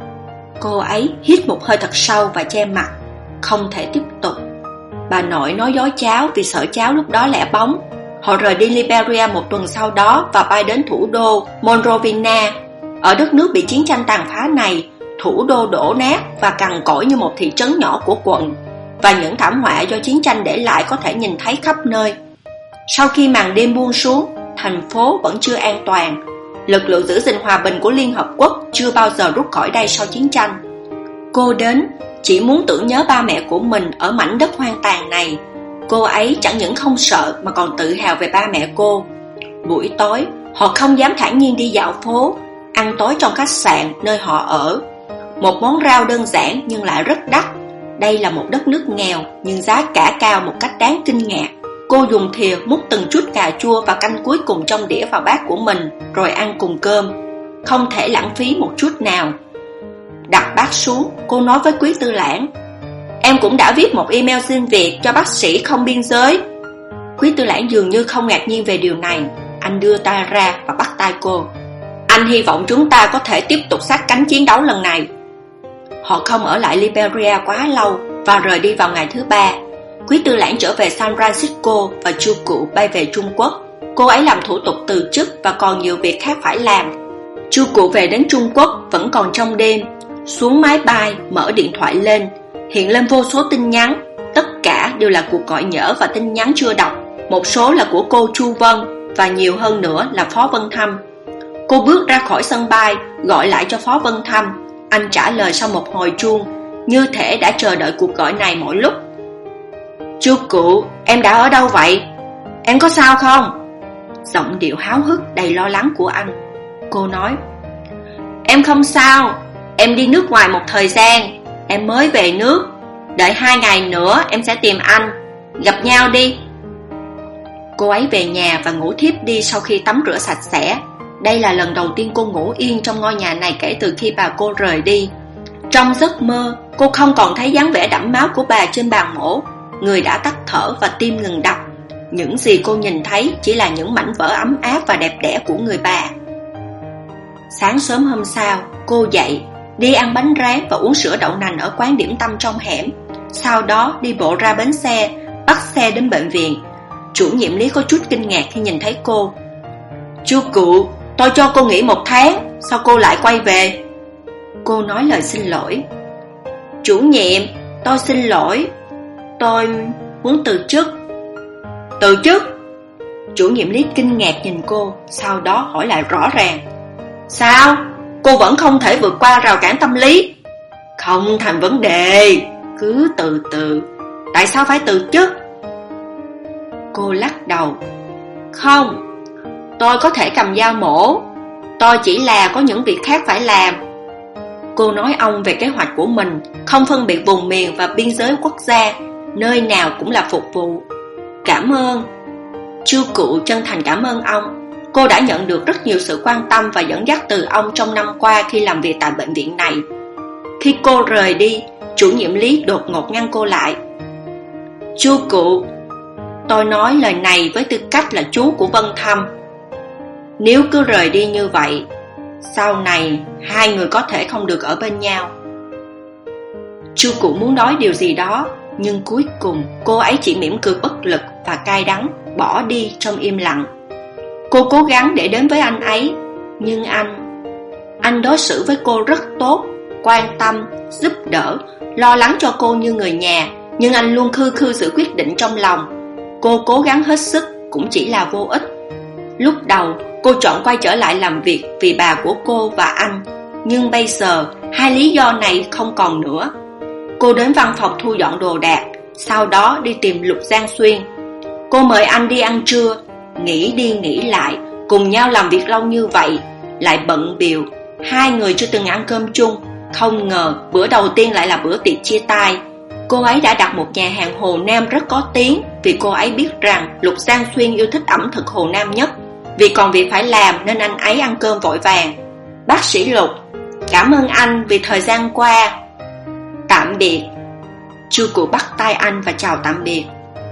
Cô ấy hít một hơi thật sâu và che mặt, không thể tiếp tục. Bà nội nói dối cháu vì sợ cháu lúc đó lẻ bóng. Họ rời đi Liberia một tuần sau đó và bay đến thủ đô Monrovia. Ở đất nước bị chiến tranh tàn phá này, thủ đô đổ nát và cằn cỗi như một thị trấn nhỏ của quận, và những thảm họa do chiến tranh để lại có thể nhìn thấy khắp nơi. Sau khi màn đêm buông xuống, thành phố vẫn chưa an toàn. Lực lượng giữ gìn hòa bình của Liên Hợp Quốc chưa bao giờ rút khỏi đây sau chiến tranh. Cô đến chỉ muốn tưởng nhớ ba mẹ của mình ở mảnh đất hoang tàn này. Cô ấy chẳng những không sợ mà còn tự hào về ba mẹ cô. Buổi tối, họ không dám thản nhiên đi dạo phố, ăn tối trong khách sạn nơi họ ở. Một món rau đơn giản nhưng lại rất đắt. Đây là một đất nước nghèo nhưng giá cả cao một cách đáng kinh ngạc. Cô dùng thìa múc từng chút cà chua và canh cuối cùng trong đĩa vào bát của mình, rồi ăn cùng cơm. Không thể lãng phí một chút nào. Đặt bát xuống, cô nói với Quý Tư Lãng: Em cũng đã viết một email xin việc cho bác sĩ không biên giới. Quý Tư Lãng dường như không ngạc nhiên về điều này. Anh đưa tay ra và bắt tay cô. Anh hy vọng chúng ta có thể tiếp tục sát cánh chiến đấu lần này. Họ không ở lại Liberia quá lâu và rời đi vào ngày thứ ba. Quý Tư Lãng trở về San Francisco và Chu Cụ bay về Trung Quốc. Cô ấy làm thủ tục từ chức và còn nhiều việc khác phải làm. Chu Cụ về đến Trung Quốc vẫn còn trong đêm. Xuống máy bay, mở điện thoại lên, hiện lên vô số tin nhắn. Tất cả đều là cuộc gọi nhỡ và tin nhắn chưa đọc. Một số là của cô Chu Vân và nhiều hơn nữa là Phó Vân Thâm. Cô bước ra khỏi sân bay, gọi lại cho Phó Vân Thâm. Anh trả lời sau một hồi chuông, như thể đã chờ đợi cuộc gọi này mỗi lúc. Chu Cụ, em đã ở đâu vậy? Em có sao không? Giọng điệu háo hức đầy lo lắng của anh. Cô nói: Em không sao, em đi nước ngoài một thời gian, em mới về nước. Đợi hai ngày nữa em sẽ tìm anh. Gặp nhau đi. Cô ấy về nhà và ngủ thiếp đi sau khi tắm rửa sạch sẽ. Đây là lần đầu tiên cô ngủ yên trong ngôi nhà này kể từ khi bà cô rời đi. Trong giấc mơ, cô không còn thấy dáng vẻ đẫm máu của bà trên bàn mổ. Người đã tắt thở và tim ngừng đập. Những gì cô nhìn thấy chỉ là những mảnh vỡ ấm áp và đẹp đẽ của người bà. Sáng sớm hôm sau, cô dậy, đi ăn bánh rán và uống sữa đậu nành ở quán điểm tâm trong hẻm. Sau đó đi bộ ra bến xe, bắt xe đến bệnh viện. Chủ nhiệm Lý có chút kinh ngạc khi nhìn thấy cô. Chu Cụ, tôi cho cô nghỉ một tháng, sao cô lại quay về? Cô nói lời xin lỗi. Chủ nhiệm, tôi xin lỗi, tôi muốn từ chức. Từ chức? Chủ nhiệm Lý kinh ngạc nhìn cô, sau đó hỏi lại rõ ràng. Sao? Cô vẫn không thể vượt qua rào cản tâm lý? Không thành vấn đề, cứ từ từ. Tại sao phải từ chức? Cô lắc đầu. Không, tôi có thể cầm dao mổ, tôi chỉ là có những việc khác phải làm. Cô nói ông về kế hoạch của mình, không phân biệt vùng miền và biên giới quốc gia, nơi nào cũng là phục vụ. Cảm ơn. Chu Cụ chân thành cảm ơn ông. Cô đã nhận được rất nhiều sự quan tâm và dẫn dắt từ ông trong năm qua khi làm việc tại bệnh viện này. Khi cô rời đi, chủ nhiệm Lý đột ngột ngăn cô lại. Chu Cụ, tôi nói lời này với tư cách là chú của Vân Thâm. Nếu cứ rời đi như vậy, sau này hai người có thể không được ở bên nhau. Chu Cụ muốn nói điều gì đó, nhưng cuối cùng cô ấy chỉ mỉm cười bất lực và cay đắng, bỏ đi trong im lặng. Cô cố gắng để đến với anh ấy, nhưng anh Anh đối xử với cô rất tốt, quan tâm, giúp đỡ, lo lắng cho cô như người nhà. Nhưng anh luôn khư khư giữ quyết định trong lòng. Cô cố gắng hết sức cũng chỉ là vô ích. Lúc đầu cô chọn quay trở lại làm việc vì bà của cô và anh, nhưng bây giờ hai lý do này không còn nữa. Cô đến văn phòng thu dọn đồ đạc, sau đó đi tìm Lục Giang Xuyên. Cô mời anh đi ăn trưa. Nghĩ đi nghĩ lại, cùng nhau làm việc lâu như vậy, lại bận bịu, hai người chưa từng ăn cơm chung. Không ngờ bữa đầu tiên lại là bữa tiệc chia tay. Cô ấy đã đặt một nhà hàng Hồ Nam rất có tiếng, vì cô ấy biết rằng Lục Giang Xuyên yêu thích ẩm thực Hồ Nam nhất. Vì còn việc phải làm nên anh ấy ăn cơm vội vàng. Bác sĩ Lục, cảm ơn anh vì thời gian qua. Tạm biệt. Chu Cụ bắt tay anh và chào tạm biệt.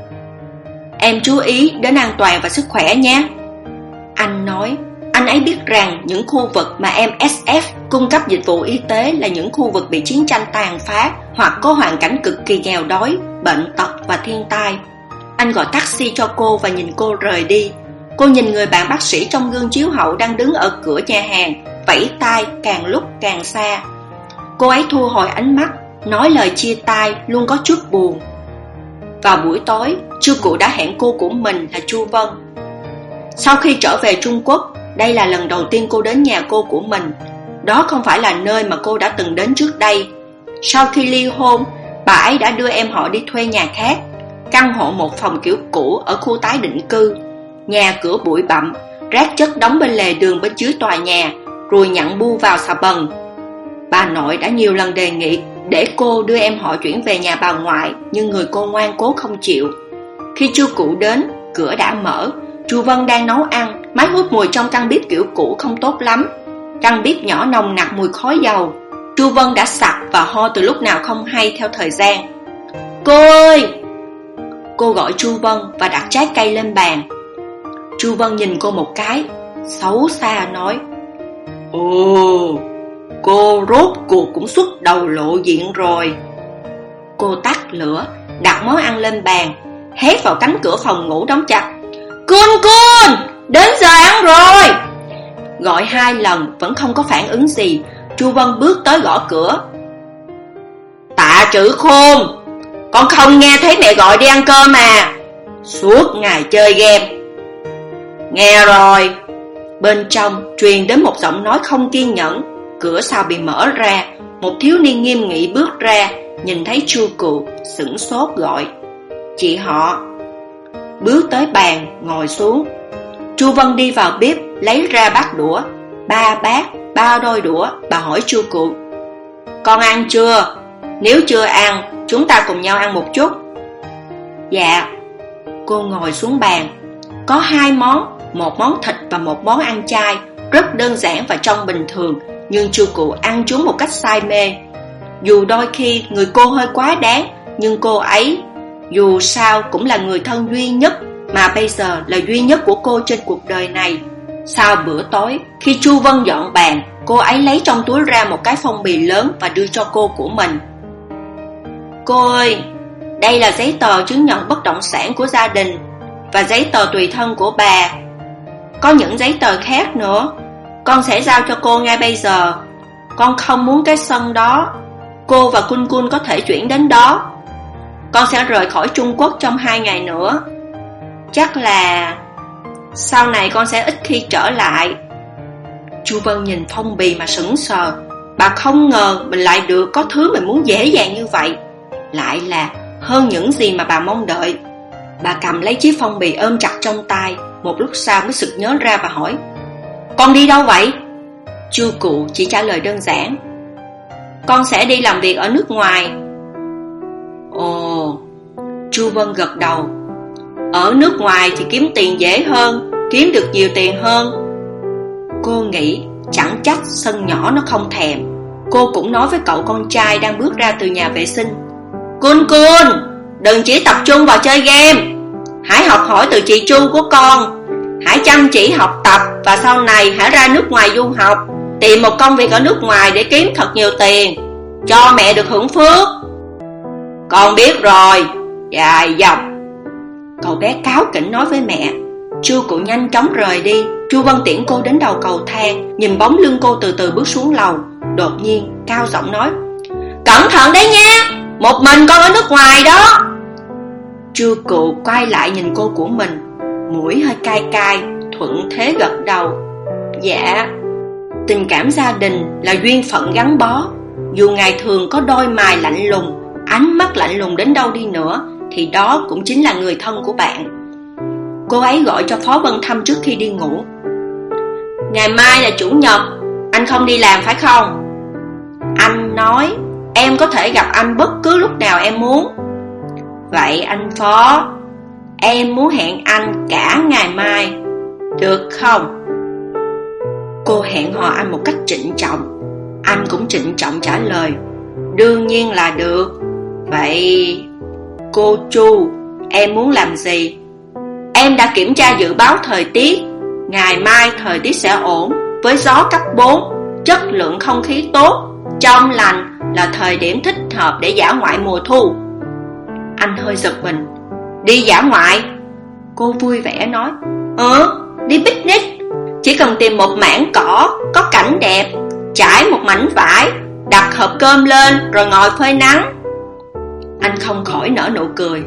Em chú ý đến an toàn và sức khỏe nhé. Anh nói. Anh ấy biết rằng những khu vực mà em ét ép cung cấp dịch vụ y tế là những khu vực bị chiến tranh tàn phá hoặc có hoàn cảnh cực kỳ nghèo đói, bệnh tật và thiên tai. Anh gọi taxi cho cô và nhìn cô rời đi. Cô nhìn người bạn bác sĩ trong gương chiếu hậu đang đứng ở cửa nhà hàng, vẫy tay càng lúc càng xa. Cô ấy thu hồi ánh mắt, nói lời chia tay luôn có chút buồn. Vào buổi tối, Chu Cụ đã hẹn cô của mình là Chu Vân. Sau khi trở về Trung Quốc, đây là lần đầu tiên cô đến nhà cô của mình. Đó không phải là nơi mà cô đã từng đến trước đây. Sau khi ly hôn, bà ấy đã đưa em họ đi thuê nhà khác, căn hộ một phòng kiểu cũ ở khu tái định cư. Nhà cửa bụi bặm, rác chất đóng bên lề đường bên dưới tòa nhà, ruồi nhặn bu vào xà bần. Bà nội đã nhiều lần đề nghị để cô đưa em họ chuyển về nhà bà ngoại, nhưng người cô ngoan cố không chịu. Khi Chu Cụ đến, cửa đã mở. Chu Vân đang nấu ăn. Máy hút mùi trong căn bếp kiểu cũ không tốt lắm. Căn bếp nhỏ nồng nặc mùi khói dầu. Chu Vân đã sặc và ho từ lúc nào không hay theo thời gian. Cô ơi! Cô gọi Chu Vân và đặt trái cây lên bàn. Chu Vân nhìn cô một cái, xấu xa nói: Ồ, cô rốt cuộc cũng xuất đầu lộ diện rồi. Cô tắt lửa, đặt món ăn lên bàn, hét vào cánh cửa phòng ngủ đóng chặt: Cun Cun, đến giờ ăn rồi. Gọi hai lần vẫn không có phản ứng gì. Chu Vân bước tới gõ cửa. Tạ Trữ Khôn, con không nghe thấy mẹ gọi đi ăn cơm mà. Suốt ngày chơi game. Nghe rồi. Bên trong truyền đến một giọng nói không kiên nhẫn. Cửa sau bị mở ra. Một thiếu niên nghiêm nghị bước ra, nhìn thấy Chu Cụ, sửng sốt gọi: Chị họ. Bước tới bàn, ngồi xuống. Chu Vân đi vào bếp, lấy ra bát đũa. Ba bát, ba đôi đũa. Bà hỏi Chu Cụ: Con ăn chưa? Nếu chưa ăn, chúng ta cùng nhau ăn một chút. Dạ. Cô ngồi xuống bàn. Có hai món, một món thịt và một món ăn chay, rất đơn giản và trông bình thường, nhưng Chu Cụ ăn chúng một cách say mê. Dù đôi khi người cô hơi quá đáng, nhưng cô ấy dù sao cũng là người thân duy nhất, mà bây giờ là duy nhất của cô trên cuộc đời này. Sau bữa tối, khi Chu Vân dọn bàn, cô ấy lấy trong túi ra một cái phong bì lớn và đưa cho cô của mình. Cô ơi, đây là giấy tờ chứng nhận bất động sản của gia đình và giấy tờ tùy thân của bà. Có những giấy tờ khác nữa, con sẽ giao cho cô ngay bây giờ. Con không muốn cái sân đó. Cô và Cun Cun có thể chuyển đến đó. Con sẽ rời khỏi Trung Quốc trong hai ngày nữa. Chắc là sau này con sẽ ít khi trở lại. Chu Vân nhìn phong bì mà sững sờ. Bà không ngờ mình lại được có thứ mình muốn dễ dàng như vậy, lại là hơn những gì mà bà mong đợi. Bà cầm lấy chiếc phong bì ôm chặt trong tay, một lúc sau mới sực nhớ ra và hỏi: Con đi đâu vậy? Chu Cụ chỉ trả lời đơn giản: Con sẽ đi làm việc ở nước ngoài. Ồ, Chu Vân gật đầu. Ở nước ngoài thì kiếm tiền dễ hơn, kiếm được nhiều tiền hơn. Cô nghĩ chẳng trách sân nhỏ nó không thèm. Cô cũng nói với cậu con trai đang bước ra từ nhà vệ sinh: Cun Cun, đừng chỉ tập trung vào chơi game, hãy học hỏi từ chị Chu của con. Hãy chăm chỉ học tập và sau này hãy ra nước ngoài du học, tìm một công việc ở nước ngoài để kiếm thật nhiều tiền, cho mẹ được hưởng phước. Con biết rồi, dài dòng. Cậu bé cáu kỉnh nói với mẹ. Chu Cụ nhanh chóng rời đi. Chu Vân tiễn cô đến đầu cầu thang, nhìn bóng lưng cô từ từ bước xuống lầu. Đột nhiên cao giọng nói: Cẩn thận đấy nha, một mình con ở nước ngoài đó. Chu Cụ quay lại nhìn cô của mình, mũi hơi cay cay, thuận thế gật đầu: Dạ. Tình cảm gia đình là duyên phận gắn bó. Dù ngày thường có đôi mày lạnh lùng, ánh mắt lạnh lùng đến đâu đi nữa, thì đó cũng chính là người thân của bạn. Cô ấy gọi cho Phó Vân Thâm trước khi đi ngủ: Ngày mai là chủ nhật, anh không đi làm phải không? Anh nói em có thể gặp anh bất cứ lúc nào em muốn. Vậy anh Phó, em muốn hẹn anh cả ngày mai, được không? Cô hẹn hò anh một cách trịnh trọng. Anh cũng trịnh trọng trả lời: Đương nhiên là được. Vậy cô Chu, em muốn làm gì? Em đã kiểm tra dự báo thời tiết. Ngày mai thời tiết sẽ ổn, với gió cấp bốn, chất lượng không khí tốt, trong lành, là thời điểm thích hợp để dã ngoại mùa thu. Anh hơi giật mình: Đi dã ngoại? Cô vui vẻ nói: Ừ, đi picnic. Chỉ cần tìm một mảng cỏ có cảnh đẹp, trải một mảnh vải, đặt hộp cơm lên rồi ngồi phơi nắng. Anh không khỏi nở nụ cười.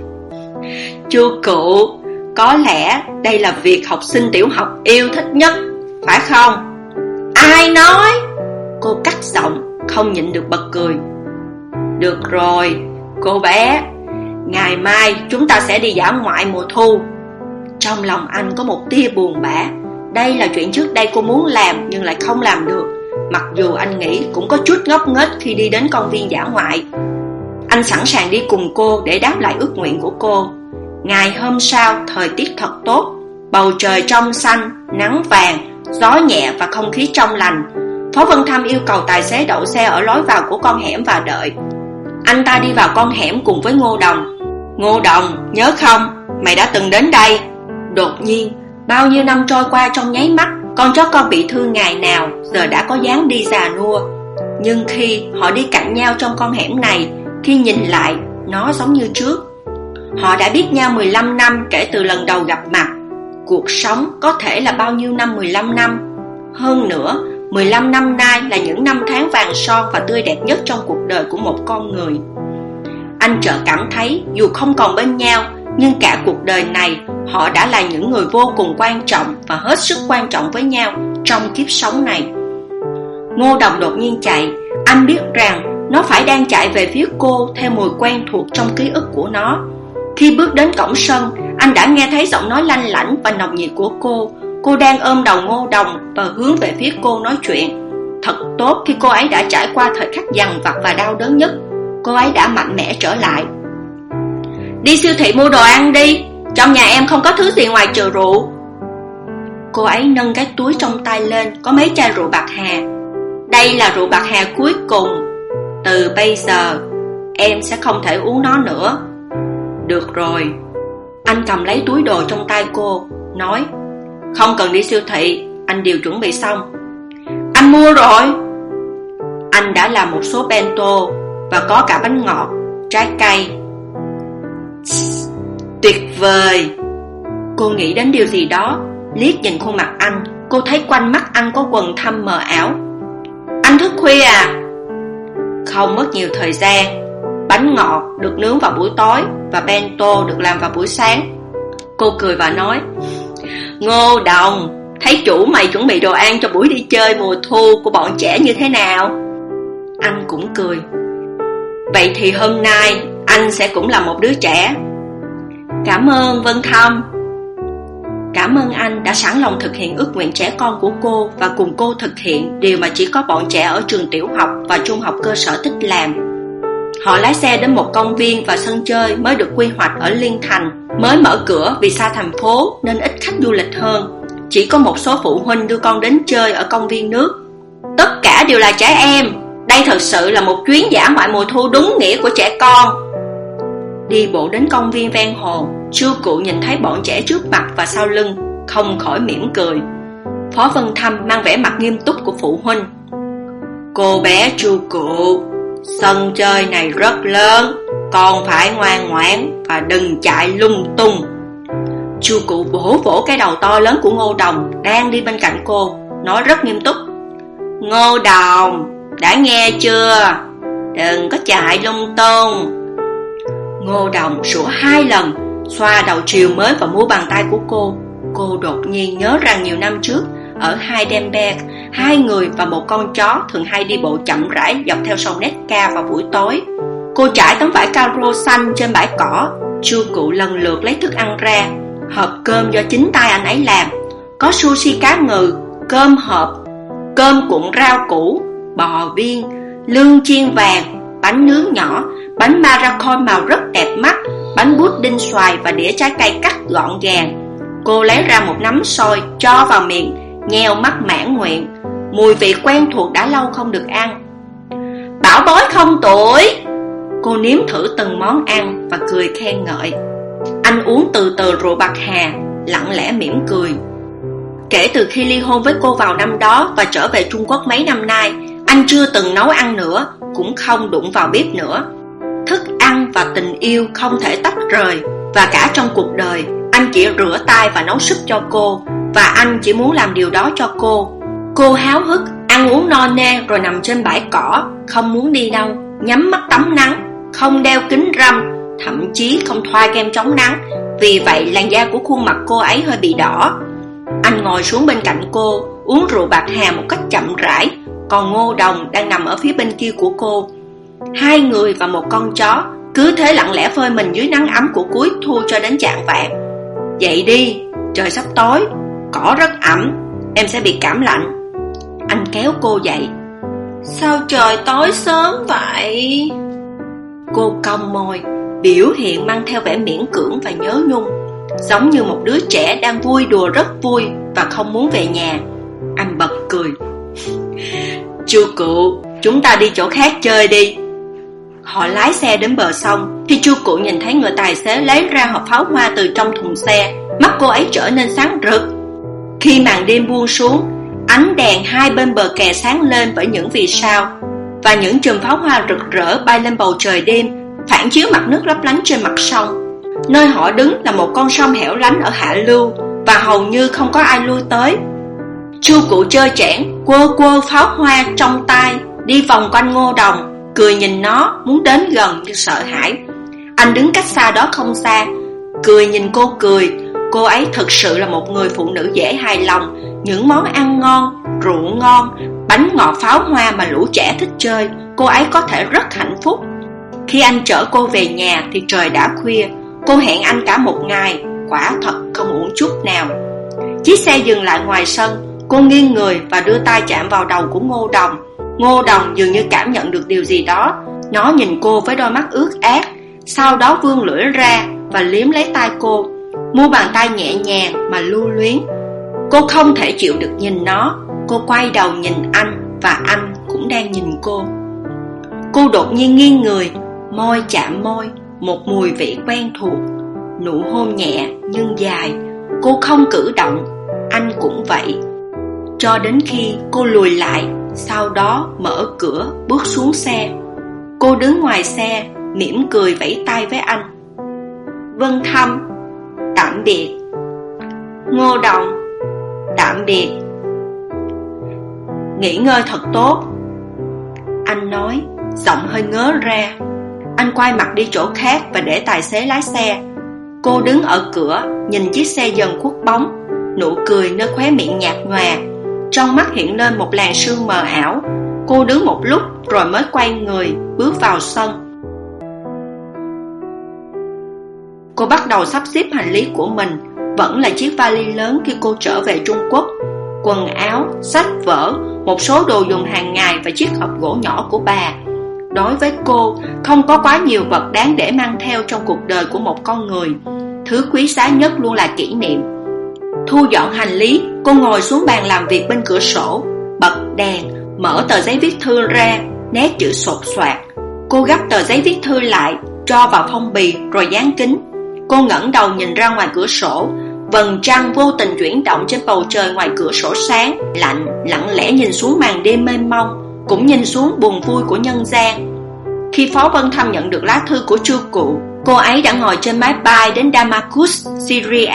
Chu Cụ, có lẽ đây là việc học sinh tiểu học yêu thích nhất, phải không? Ai nói? Cô cắt giọng, không nhịn được bật cười. Được rồi, cô bé, ngày mai chúng ta sẽ đi dã ngoại mùa thu. Trong lòng anh có một tia buồn bã. Đây là chuyện trước đây cô muốn làm nhưng lại không làm được. Mặc dù anh nghĩ cũng có chút ngốc nghếch khi đi đến công viên dã ngoại. Anh sẵn sàng đi cùng cô để đáp lại ước nguyện của cô. Ngày hôm sau, thời tiết thật tốt, bầu trời trong xanh, nắng vàng, gió nhẹ và không khí trong lành. Phó Vân Thâm yêu cầu tài xế đậu xe ở lối vào của con hẻm và đợi. Anh ta đi vào con hẻm cùng với Ngô Đồng. Ngô Đồng, nhớ không, mày đã từng đến đây. Đột nhiên, bao nhiêu năm trôi qua trong nháy mắt, con chó con bị thương ngày nào giờ đã có dáng đi già nua. Nhưng khi họ đi cạnh nhau trong con hẻm này, khi nhìn lại, nó giống như trước. Họ đã biết nhau mười lăm năm kể từ lần đầu gặp mặt. Cuộc sống có thể là bao nhiêu năm mười lăm năm. Hơn nữa, mười lăm năm nay là những năm tháng vàng son và tươi đẹp nhất trong cuộc đời của một con người. Anh chợt cảm thấy dù không còn bên nhau, nhưng cả cuộc đời này họ đã là những người vô cùng quan trọng và hết sức quan trọng với nhau trong kiếp sống này. Ngô Đồng đột nhiên chạy. Anh biết rằng nó phải đang chạy về phía cô theo mùi quen thuộc trong ký ức của nó. Khi bước đến cổng sân, anh đã nghe thấy giọng nói lanh lảnh và nồng nhiệt của cô. Cô đang ôm đầu Ngô Đồng và hướng về phía cô nói chuyện. Thật tốt khi cô ấy đã trải qua thời khắc dằn vặt và đau đớn nhất. Cô ấy đã mạnh mẽ trở lại. Đi siêu thị mua đồ ăn đi, trong nhà em không có thứ gì ngoài trừ rượu. Cô ấy nâng cái túi trong tay lên, có mấy chai rượu bạc hà. Đây là rượu bạc hà cuối cùng. Từ bây giờ em sẽ không thể uống nó nữa. Được rồi. Anh cầm lấy túi đồ trong tay cô, nói: Không cần đi siêu thị, anh đều chuẩn bị xong. Anh mua rồi. Anh đã làm một số bento và có cả bánh ngọt, trái cây. Tuyệt vời. Cô nghĩ đến điều gì đó, liếc nhìn khuôn mặt anh. Cô thấy quanh mắt anh có quầng thâm mờ ảo. Anh thức khuya à? Không mất nhiều thời gian. Bánh ngọt được nướng vào buổi tối và bento được làm vào buổi sáng. Cô cười và nói: Ngô Đồng, thấy chủ mày chuẩn bị đồ ăn cho buổi đi chơi mùa thu của bọn trẻ như thế nào? Anh cũng cười. Vậy thì hôm nay anh sẽ cũng là một đứa trẻ. Cảm ơn Vân Thâm. Cảm ơn anh đã sẵn lòng thực hiện ước nguyện trẻ con của cô và cùng cô thực hiện điều mà chỉ có bọn trẻ ở trường tiểu học và trung học cơ sở thích làm. Họ lái xe đến một công viên và sân chơi mới được quy hoạch ở Liên Thành, mới mở cửa vì xa thành phố nên ít khách du lịch hơn. Chỉ có một số phụ huynh đưa con đến chơi ở công viên nước. Tất cả đều là trẻ em. Đây thật sự là một chuyến dã ngoại mùa thu đúng nghĩa của trẻ con. Đi bộ đến công viên ven hồ, Chu Cụ nhìn thấy bọn trẻ trước mặt và sau lưng, không khỏi mỉm cười. Phó Vân Thâm mang vẻ mặt nghiêm túc của phụ huynh. Cô bé Chu Cụ, sân chơi này rất lớn, con phải ngoan ngoãn và đừng chạy lung tung. Chu Cụ vỗ vỗ cái đầu to lớn của Ngô Đồng đang đi bên cạnh cô, nói rất nghiêm túc. Ngô Đồng, đã nghe chưa? Đừng có chạy lung tung. Ngô Đồng sủa hai lần, xoa đầu chiều mới vào mu bàn tay của cô. Cô đột nhiên nhớ ra nhiều năm trước, ở Heidelberg, hai người và một con chó thường hay đi bộ chậm rãi dọc theo sông Neckar vào buổi tối. Cô trải tấm vải caro xanh trên bãi cỏ. Chu Cụ lần lượt lấy thức ăn ra. Hộp cơm do chính tay anh ấy làm, có sushi cá ngừ, cơm hộp, cơm cuộn rau củ, bò viên, lương chiên vàng, bánh nướng nhỏ, bánh maracon màu rất đẹp mắt, bánh pudding xoài và đĩa trái cây cắt gọn gàng. Cô lấy ra một nắm xôi cho vào miệng, nheo mắt mãn nguyện. Mùi vị quen thuộc đã lâu không được ăn. Bảo bối không tuổi. Cô nếm thử từng món ăn và cười khen ngợi. Anh uống từ từ rượu bạc hà, lặng lẽ mỉm cười. Kể từ khi ly hôn với cô vào năm đó và trở về Trung Quốc mấy năm nay, anh chưa từng nấu ăn nữa, cũng không đụng vào bếp nữa. Thức ăn và tình yêu không thể tách rời. Và cả trong cuộc đời, anh chỉ rửa tay và nấu súp cho cô. Và anh chỉ muốn làm điều đó cho cô. Cô háo hức, ăn uống no nê rồi nằm trên bãi cỏ, không muốn đi đâu, nhắm mắt tắm nắng, không đeo kính râm, thậm chí không thoa kem chống nắng. Vì vậy làn da của khuôn mặt cô ấy hơi bị đỏ. Anh ngồi xuống bên cạnh cô, uống rượu bạc hà một cách chậm rãi. Còn Ngô Đồng đang nằm ở phía bên kia của cô. Hai người và một con chó cứ thế lặng lẽ phơi mình dưới nắng ấm của cuối thu cho đến chạng vạng. Dậy đi, trời sắp tối, cỏ rất ẩm, em sẽ bị cảm lạnh. Anh kéo cô dậy. Sao trời tối sớm vậy? Cô cong môi, biểu hiện mang theo vẻ miễn cưỡng và nhớ nhung, giống như một đứa trẻ đang vui đùa rất vui và không muốn về nhà. Anh bật cười. Chu Cụ, chúng ta đi chỗ khác chơi đi. Họ lái xe đến bờ sông. Khi Chu Cụ nhìn thấy người tài xế lấy ra hộp pháo hoa từ trong thùng xe, mắt cô ấy trở nên sáng rực. Khi màn đêm buông xuống, ánh đèn hai bên bờ kè sáng lên với những vì sao, và những chùm pháo hoa rực rỡ bay lên bầu trời đêm, phản chiếu mặt nước lấp lánh trên mặt sông. Nơi họ đứng là một con sông hẻo lánh ở hạ lưu, và hầu như không có ai lui tới. Chu Cụ trơ trẽn quơ quơ pháo hoa trong tay, đi vòng quanh Ngô Đồng, cười nhìn nó, muốn đến gần nhưng sợ hãi. Anh đứng cách xa đó không xa, cười nhìn cô cười. Cô ấy thực sự là một người phụ nữ dễ hài lòng. Những món ăn ngon, rượu ngon, bánh ngọt pháo hoa mà lũ trẻ thích chơi, cô ấy có thể rất hạnh phúc. Khi anh chở cô về nhà thì trời đã khuya. Cô hẹn anh cả một ngày, quả thật không uổng chút nào. Chiếc xe dừng lại ngoài sân. Cô nghiêng người và đưa tay chạm vào đầu của Ngô Đồng. Ngô Đồng dường như cảm nhận được điều gì đó. Nó nhìn cô với đôi mắt ướt át, sau đó vươn lưỡi ra và liếm lấy tay cô. Mu bàn tay nhẹ nhàng mà lưu luyến. Cô không thể chịu được nhìn nó. Cô quay đầu nhìn anh và anh cũng đang nhìn cô. Cô đột nhiên nghiêng người, môi chạm môi, một mùi vị quen thuộc. Nụ hôn nhẹ nhưng dài. Cô không cử động, anh cũng vậy. Cho đến khi cô lùi lại, sau đó mở cửa bước xuống xe. Cô đứng ngoài xe, mỉm cười vẫy tay với anh. Vân Thâm, tạm biệt. Ngô Đồng, tạm biệt. Nghỉ ngơi thật tốt, anh nói, giọng hơi ngớ ra. Anh quay mặt đi chỗ khác và để tài xế lái xe. Cô đứng ở cửa, nhìn chiếc xe dần khuất bóng. Nụ cười nơi khóe miệng nhạt nhòa, trong mắt hiện lên một làn sương mờ ảo. Cô đứng một lúc rồi mới quay người bước vào sân. Cô Cô bắt đầu sắp xếp hành lý của mình. Vẫn là chiếc vali lớn khi cô trở về Trung Quốc. Quần áo, sách vở, một số đồ dùng hàng ngày và chiếc hộp gỗ nhỏ của bà. Đối với cô, không có quá nhiều vật đáng để mang theo trong cuộc đời của một con người. Thứ quý giá nhất luôn là kỷ niệm. Thu dọn hành lý, cô ngồi xuống bàn làm việc bên cửa sổ, bật đèn, mở tờ giấy viết thư ra, nét chữ sột soạt. Cô gấp tờ giấy viết thư lại, cho vào phong bì rồi dán kín. Cô ngẩng đầu nhìn ra ngoài cửa sổ. Vầng trăng vô tình chuyển động trên bầu trời ngoài cửa sổ sáng, lạnh, lặng lẽ nhìn xuống màn đêm mênh mông, cũng nhìn xuống buồn vui của nhân gian. Khi Phó Vân Thâm nhận được lá thư của Chu Cụ, cô ấy đã ngồi trên máy bay đến Damascus, Syria.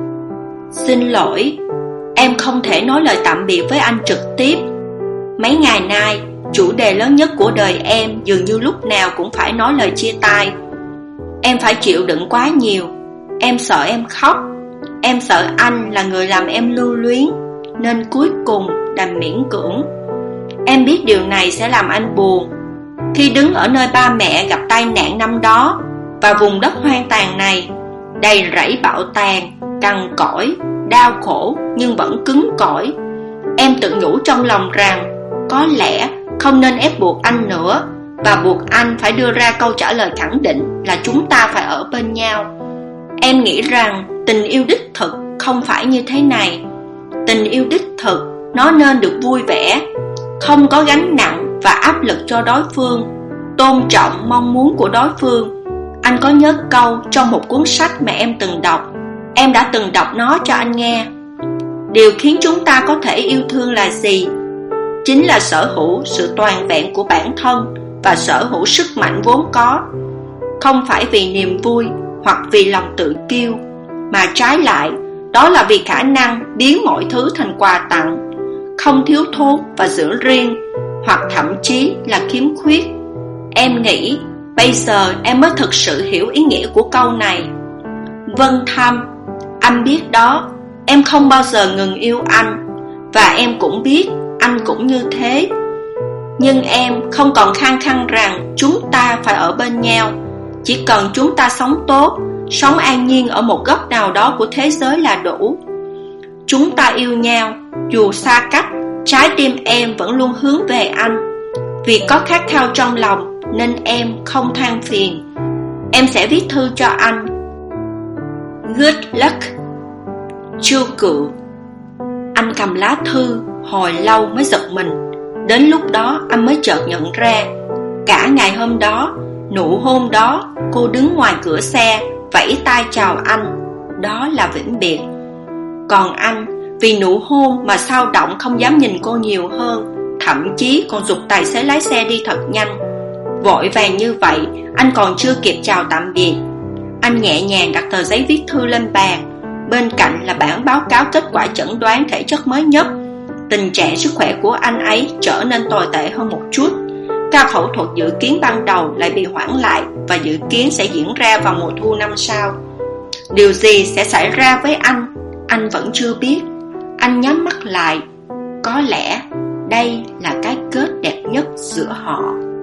Xin lỗi, em không thể nói lời tạm biệt với anh trực tiếp. Mấy ngày nay, chủ đề lớn nhất của đời em dường như lúc nào cũng phải nói lời chia tay. Em phải chịu đựng quá nhiều. Em sợ em khóc. Em sợ anh là người làm em lưu luyến, nên cuối cùng đành miễn cưỡng. Em biết điều này sẽ làm anh buồn. Khi đứng ở nơi ba mẹ gặp tai nạn năm đó, và vùng đất hoang tàn này, đầy rẫy bạo tàn, cằn cỗi, đau khổ nhưng vẫn cứng cỏi, em tự nhủ trong lòng rằng có lẽ không nên ép buộc anh nữa, và buộc anh phải đưa ra câu trả lời khẳng định là chúng ta phải ở bên nhau. Em nghĩ rằng tình yêu đích thực không phải như thế này. Tình yêu đích thực nó nên được vui vẻ, không có gánh nặng và áp lực cho đối phương, tôn trọng mong muốn của đối phương. Anh có nhớ câu trong một cuốn sách mà em từng đọc. Em đã từng đọc nó cho anh nghe. Điều khiến chúng ta có thể yêu thương là gì? Chính là sở hữu sự toàn vẹn của bản thân và sở hữu sức mạnh vốn có. Không phải vì niềm vui hoặc vì lòng tự kiêu, mà trái lại, đó là vì khả năng biến mọi thứ thành quà tặng, không thiếu thốn và giữ riêng, hoặc thậm chí là khiếm khuyết. Em nghĩ bây giờ em mới thực sự hiểu ý nghĩa của câu này. Vân Thâm, anh biết đó, em không bao giờ ngừng yêu anh, và em cũng biết anh cũng như thế. Nhưng em không còn khăng khăng rằng chúng ta phải ở bên nhau. Chỉ cần chúng ta sống tốt, sống an nhiên ở một góc nào đó của thế giới là đủ. Chúng ta yêu nhau, dù xa cách, trái tim em vẫn luôn hướng về anh. Vì có khát khao trong lòng nên em không than phiền. Em sẽ viết thư cho anh. Good luck, Chu Cự. Anh cầm lá thư hồi lâu mới giật mình. Đến lúc đó anh mới chợt nhận ra, cả ngày hôm đó, nụ hôn đó, cô đứng ngoài cửa xe vẫy tay chào anh, đó là vĩnh biệt. Còn anh, vì nụ hôn mà xao động không dám nhìn cô nhiều hơn, thậm chí còn giục tài xế lái xe đi thật nhanh. Vội vàng như vậy, anh còn chưa kịp chào tạm biệt. Anh nhẹ nhàng đặt tờ giấy viết thư lên bàn. Bên cạnh là bản báo cáo kết quả chẩn đoán thể chất mới nhất. Tình trạng sức khỏe của anh ấy trở nên tồi tệ hơn một chút. Ca phẫu thuật dự kiến ban đầu lại bị hoãn lại, và dự kiến sẽ diễn ra vào mùa thu năm sau. Điều gì sẽ xảy ra với anh, anh vẫn chưa biết. Anh nhắm mắt lại. Có lẽ đây là cái kết đẹp nhất giữa họ.